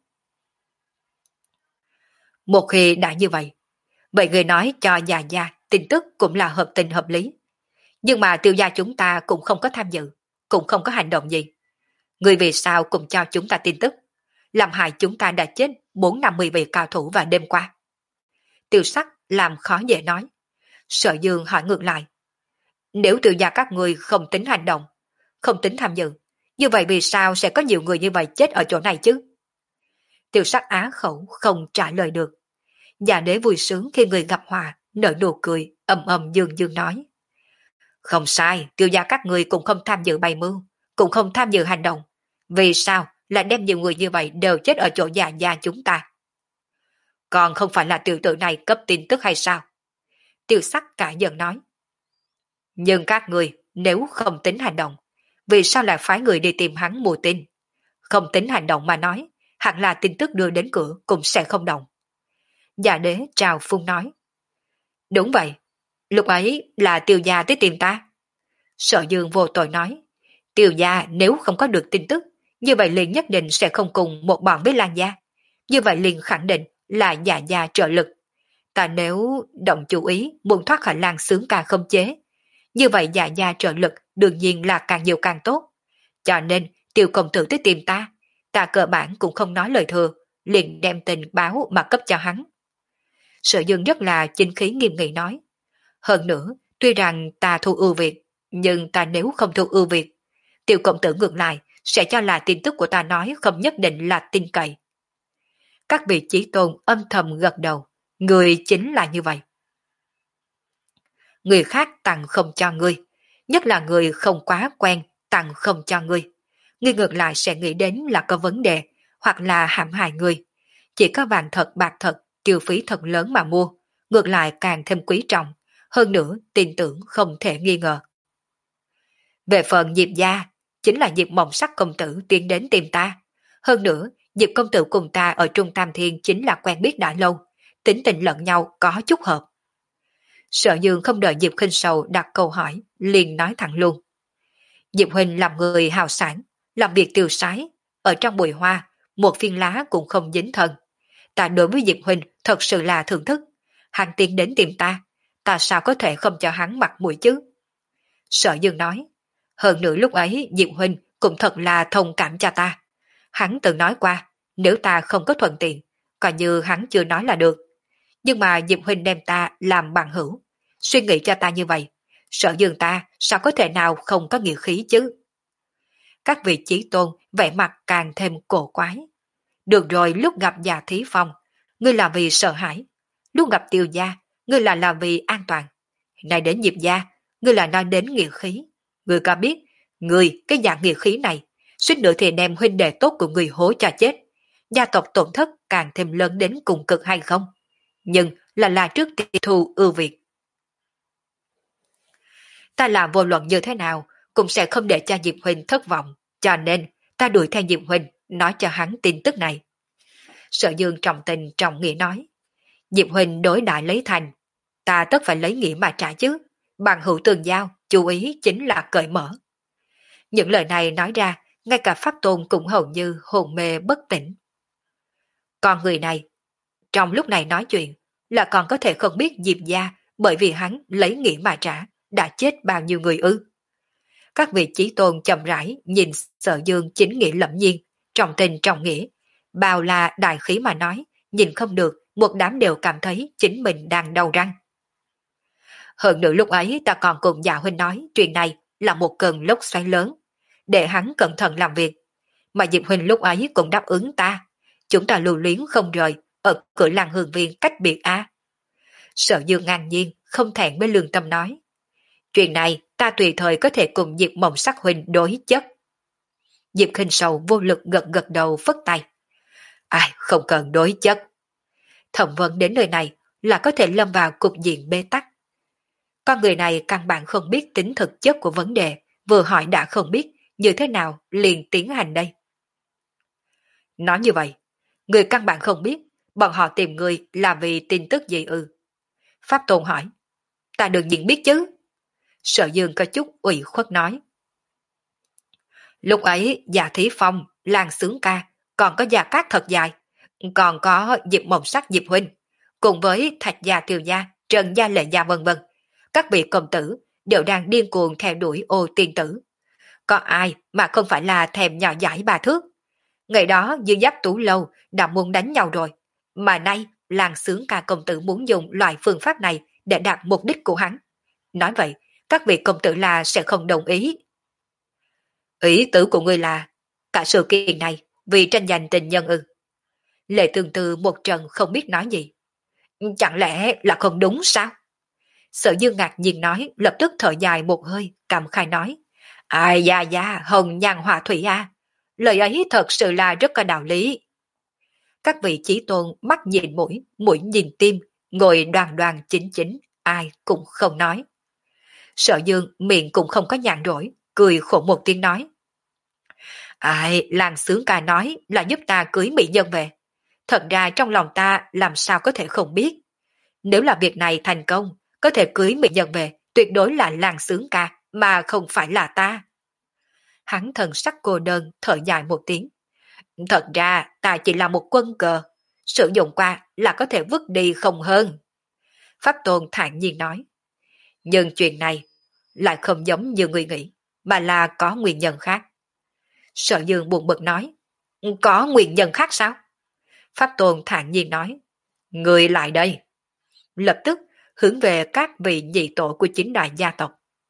Một khi đã như vậy, vậy người nói cho già gia tin tức cũng là hợp tình hợp lý. Nhưng mà tiêu gia chúng ta cũng không có tham dự, cũng không có hành động gì. Người vì sao cũng cho chúng ta tin tức, làm hại chúng ta đã chết bốn năm mươi vị cao thủ vào đêm qua. Tiêu sắc làm khó dễ nói. Sở Dương hỏi ngược lại. Nếu tiêu gia các người không tính hành động, không tính tham dự, như vậy vì sao sẽ có nhiều người như vậy chết ở chỗ này chứ? Tiêu sắc á khẩu không trả lời được. Dạ Đế vui sướng khi người gặp hòa, nở nụ cười, ầm ầm dương dương nói. Không sai, tiêu gia các người cũng không tham dự bày mưu, cũng không tham dự hành động. Vì sao lại đem nhiều người như vậy đều chết ở chỗ già gia chúng ta? Còn không phải là tiểu tử này cấp tin tức hay sao? Tiêu sắc cả giận nói. Nhưng các người nếu không tính hành động, vì sao lại phái người đi tìm hắn mùa tin? Không tính hành động mà nói, hẳn là tin tức đưa đến cửa cũng sẽ không động. Dạ Đế trào phung nói. Đúng vậy, lúc ấy là Tiêu gia tới tìm ta. Sở Dương vô tội nói. Tiêu gia nếu không có được tin tức, như vậy liền nhất định sẽ không cùng một bọn với Lan gia. Như vậy liền khẳng định là Dạ gia trợ lực. Ta nếu động chú ý muốn thoát khỏi Lan Sướng ca không chế, như vậy Dạ gia trợ lực đương nhiên là càng nhiều càng tốt. Cho nên Tiêu công tử tới tìm ta, ta cơ bản cũng không nói lời thừa, liền đem tình báo mà cấp cho hắn. Sở Dương rất là chính khí nghiêm nghị nói. Hơn nữa, tuy rằng ta thu ưu việt, nhưng ta nếu không thu ưu việt, Tiêu công tử ngược lại sẽ cho là tin tức của ta nói không nhất định là tin cậy. Các vị chí tôn âm thầm gật đầu, người chính là như vậy. Người khác tặng không cho ngươi, nhất là người không quá quen tặng không cho ngươi. Ngươi ngược lại sẽ nghĩ đến là có vấn đề, hoặc là hãm hại ngươi. Chỉ có vàng thật bạc thật, tiêu phí thật lớn mà mua, ngược lại càng thêm quý trọng, hơn nữa tin tưởng không thể nghi ngờ. Về phần Diệp gia, chính là Diệp Mộng Sắc công tử tiến đến tìm ta. Hơn nữa, Diệp công tử cùng ta ở Trung Tam Thiên chính là quen biết đã lâu, tính tình lẫn nhau có chút hợp. Sở Dương không đợi Diệp Khinh Sầu đặt câu hỏi, liền nói thẳng luôn. Diệp Huynh làm người hào sản, làm việc tiêu sái, ở trong bụi hoa, một phiên lá cũng không dính thân. Ta đối với Diệp Huynh thật sự là thưởng thức. Hắn tiến đến tìm ta, ta sao có thể không cho hắn mặt mũi chứ? Sở Dương nói, hơn nữa lúc ấy Diệp Huynh cũng thật là thông cảm cho ta. Hắn từng nói qua, nếu ta không có thuận tiện, coi như hắn chưa nói là được. Nhưng mà Diệp Huynh đem ta làm bằng hữu, suy nghĩ cho ta như vậy, Sở Dương ta sao có thể nào không có nghĩa khí chứ? Các vị chí tôn vẻ mặt càng thêm cổ quái. Được rồi, lúc gặp Dạ Thí Phong, ngươi là vì sợ hãi. Lúc gặp Tiêu gia, ngươi là làm vì an toàn. Này đến Diệp gia, ngươi là nói đến nghĩa khí. Ngươi có biết, ngươi cái dạng nghĩa khí này, suýt nữa thì đem huynh đệ tốt của ngươi hố cho chết. Gia tộc tổn thất càng thêm lớn đến cùng cực hay không? Nhưng là là trước tiên thu ưu việt. Ta làm vô luận như thế nào, cũng sẽ không để cho Diệp Huynh thất vọng. Cho nên, ta đuổi theo Diệp Huynh, nói cho hắn tin tức này. Sở Dương trọng tình trọng nghĩa nói. Diệp Huynh đối đại lấy thành, ta tất phải lấy nghĩa mà trả chứ. Bằng hữu tường giao, chú ý chính là cởi mở. Những lời này nói ra, ngay cả Pháp Tôn cũng hầu như hồn mê bất tỉnh. Còn người này, trong lúc này nói chuyện, là còn có thể không biết Diệp gia bởi vì hắn lấy nghĩa mà trả, đã chết bao nhiêu người ư. Các vị chí tôn chậm rãi nhìn Sở Dương chính nghĩa lẫm nhiên, trọng tình trọng nghĩa, bao là đại khí mà nói, nhìn không được, một đám đều cảm thấy chính mình đang đau răng. Hơn nữa lúc ấy ta còn cùng Dạ Huynh nói chuyện này là một cơn lốc xoáy lớn, để hắn cẩn thận làm việc. Mà Diệp Huynh lúc ấy cũng đáp ứng ta, chúng ta lưu luyến không rời, ở cửa làng Hương Viên cách biệt A, Sở Dương ngang nhiên, không thẹn với lương tâm nói. Chuyện này ta tùy thời có thể cùng Diệp Mộng Sắc huynh đối chất. Diệp Khinh Sầu vô lực gật gật đầu phất tay. Ai không cần đối chất. Thẩm vấn đến nơi này là có thể lâm vào cục diện bế tắc. Con người này căn bản không biết tính thực chất của vấn đề, vừa hỏi đã không biết như thế nào liền tiến hành đây. Nói như vậy, người căn bản không biết bọn họ tìm người là vì tin tức gì ư? Pháp Tôn hỏi. Ta đương nhiên biết chứ. Sở Dương có chút ủy khuất nói. Lúc ấy Dạ Thí Phong, Lan Sướng Ca, còn có Gia Cát Thật Dài, còn có Diệp Mộng Sắc Diệp Huynh, cùng với Thạch Gia Tiều Gia, Trần Gia Lệ Gia vân vân. Các vị công tử đều đang điên cuồng theo đuổi Ô Tiên Tử. Có ai mà không phải là thèm nhỏ giải bà thước? Ngày đó Dương Giáp Tú Lâu đã muốn đánh nhau rồi, mà nay Lan Sướng Ca công tử muốn dùng loại phương pháp này để đạt mục đích của hắn. Nói vậy, các vị công tử là sẽ không đồng ý. Ý tử của ngươi là cả sự kiện này vì tranh giành tình nhân ư? Lệ Tương Tư một trận không biết nói gì. Chẳng lẽ là không đúng sao? Sở Dương ngạc nhiên nói, lập tức thở dài một hơi, cảm khai nói. Ai da da, hồng nhan họa thủy a. Lời ấy thật sự là rất có đạo lý. Các vị chí tôn mắt nhìn mũi, mũi nhìn tim, ngồi đoàn đoàn chính chính, ai cũng không nói. Sở Dương miệng cũng không có nhàn rỗi, cười khổ một tiếng nói. Ai, Lan Sướng Ca nói là giúp ta cưới mỹ nhân về. Thật ra trong lòng ta làm sao có thể không biết. Nếu là việc này thành công, có thể cưới mỹ nhân về, tuyệt đối là Lan Sướng Ca, mà không phải là ta. Hắn thần sắc cô đơn, thở dài một tiếng. Thật ra ta chỉ là một quân cờ, sử dụng qua là có thể vứt đi không hơn. Pháp Tôn thản nhiên nói. Nhưng chuyện này lại không giống như người nghĩ, mà là có nguyên nhân khác. Sở Dương buồn bực nói. Có nguyên nhân khác sao? Pháp Tôn thản nhiên nói. Người lại đây. Lập tức hướng về các vị nhị tổ của chính đại gia tộc.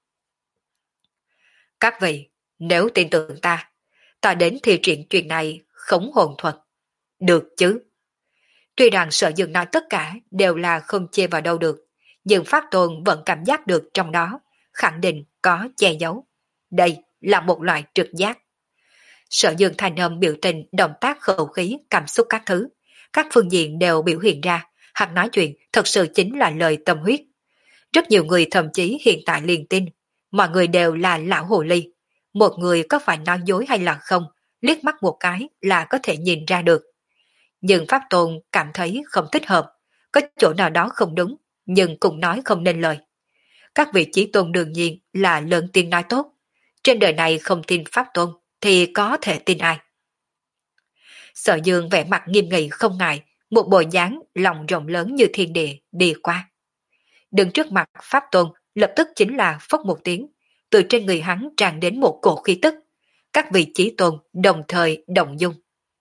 Các vị, nếu tin tưởng ta, ta đến thi triển chuyện này khống hồn thuật. Được chứ? Tuy rằng Sở Dương nói tất cả đều là không chê vào đâu được, nhưng Pháp Tôn vẫn cảm giác được trong đó, khẳng định có che giấu. Đây là một loại trực giác. Sở Dương thành âm biểu tình, động tác khẩu khí, cảm xúc các thứ. Các phương diện đều biểu hiện ra, hắn nói chuyện thật sự chính là lời tâm huyết. Rất nhiều người thậm chí hiện tại liền tin, mọi người đều là lão hồ ly. Một người có phải nói dối hay là không, liếc mắt một cái là có thể nhìn ra được. Nhưng Pháp Tôn cảm thấy không thích hợp, có chỗ nào đó không đúng, nhưng cũng nói không nên lời. Các vị chí tôn đương nhiên là lớn tiếng nói tốt. Trên đời này không tin Pháp Tôn, thì có thể tin ai? Sở Dương vẻ mặt nghiêm nghị không ngại, một bộ dáng lòng rộng lớn như thiên địa đi qua. Đứng trước mặt Pháp Tôn lập tức chính là phốc một tiếng, từ trên người hắn tràn đến một cổ khí tức. Các vị chí tôn đồng thời động dung.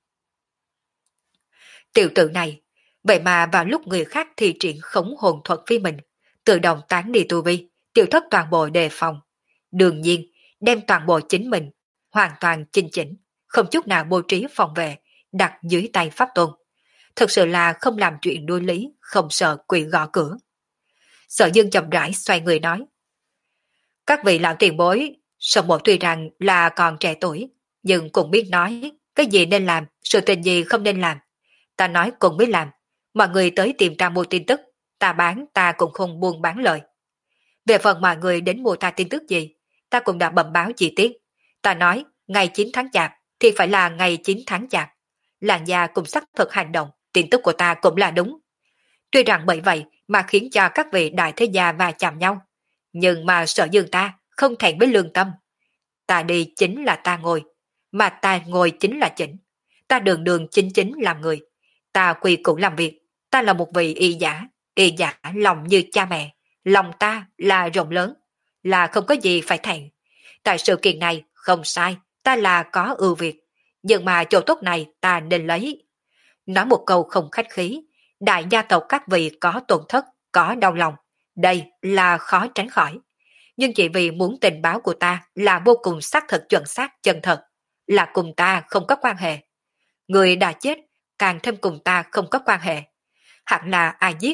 Tiểu tử này, vậy mà vào lúc người khác thi triển khống hồn thuật với mình, tự động tán đi tu vi, tiêu thất toàn bộ đề phòng. Đương nhiên, đem toàn bộ chính mình, hoàn toàn chinh chỉnh, không chút nào bố trí phòng vệ, đặt dưới tay Pháp Tôn. Thật sự là không làm chuyện đối lý, không sợ quỷ gõ cửa. Sở Dương chậm rãi xoay người nói. Các vị lão tiền bối, Sở Mộ tuy rằng là còn trẻ tuổi, nhưng cũng biết nói cái gì nên làm, sự tình gì không nên làm. Ta nói cùng mới làm, mọi người tới tìm ta mua tin tức, ta bán ta cũng không buôn bán lời. Về phần mọi người đến mua ta tin tức gì, ta cũng đã bẩm báo chi tiết. Ta nói ngày chín tháng chạp thì phải là ngày chín tháng chạp. Làn da cùng xác thực hành động, tin tức của ta cũng là đúng. Tuy rằng bởi vậy mà khiến cho các vị đại thế gia va chạm nhau, nhưng mà Sở Dương ta không thẹn với lương tâm. Ta đi chính là ta ngồi, mà ta ngồi chính là chỉnh. Ta đường đường chính chính làm người. Ta quy củ làm việc, ta là một vị y giả, y giả lòng như cha mẹ, lòng ta là rộng lớn, là không có gì phải thẹn. Tại sự kiện này không sai, ta là có ưu việt, nhưng mà chỗ tốt này ta nên lấy. Nói một câu không khách khí, đại gia tộc các vị có tổn thất, có đau lòng, đây là khó tránh khỏi. Nhưng chỉ vì muốn tình báo của ta là vô cùng xác thực chuẩn xác chân thật, là cùng ta không có quan hệ. Người đã chết, càng thêm cùng ta không có quan hệ. Hẳn là ai giết,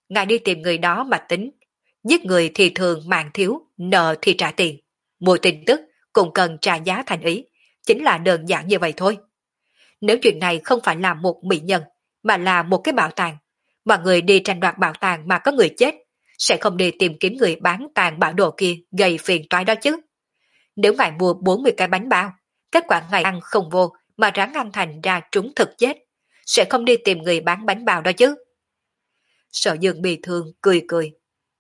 ngài đi tìm người đó mà tính. Giết người thì thường mạng thiếu, nợ thì trả tiền. Mua tin tức cũng cần trả giá thành ý, chính là đơn giản như vậy thôi. Nếu chuyện này không phải là một mỹ nhân, mà là một cái bảo tàng, mà người đi tranh đoạt bảo tàng mà có người chết, sẽ không đi tìm kiếm người bán tàn bảo đồ kia gây phiền toái đó chứ. Nếu ngài mua bốn mươi cái bánh bao, kết quả ngài ăn không vô mà ráng ăn thành ra trúng thực chết, sẽ không đi tìm người bán bánh bao đó chứ. Sở Dương bị thương cười cười.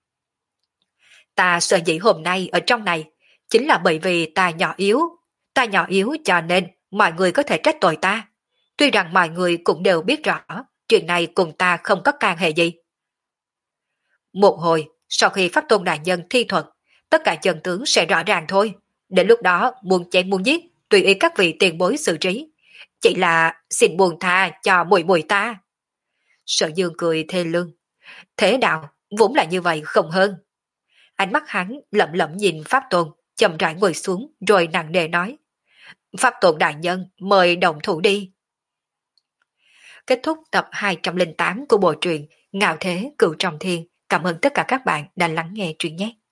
Ta sợ dĩ hôm nay ở trong này, chính là bởi vì ta nhỏ yếu. Ta nhỏ yếu cho nên mọi người có thể trách tội ta. Tuy rằng mọi người cũng đều biết rõ, chuyện này cùng ta không có can hệ gì. Một hồi, sau khi Pháp Tôn Đại Nhân thi thuật, tất cả chân tướng sẽ rõ ràng thôi. Đến lúc đó, muốn chém muốn giết, tùy ý các vị tiền bối xử trí. Chỉ là xin buồn tha cho mùi mùi ta. Sở Dương cười thê lương. Thế đạo, vốn là như vậy không hơn. Ánh mắt hắn lẩm lẩm nhìn Pháp Tôn, chậm rãi ngồi xuống rồi nặng nề nói. Pháp Tôn Đại Nhân, mời động thủ đi. Kết thúc tập hai trăm lẻ tám của bộ truyện Ngạo Thế Cửu Trọng Thiên. Cảm ơn tất cả các bạn đã lắng nghe truyện nhé.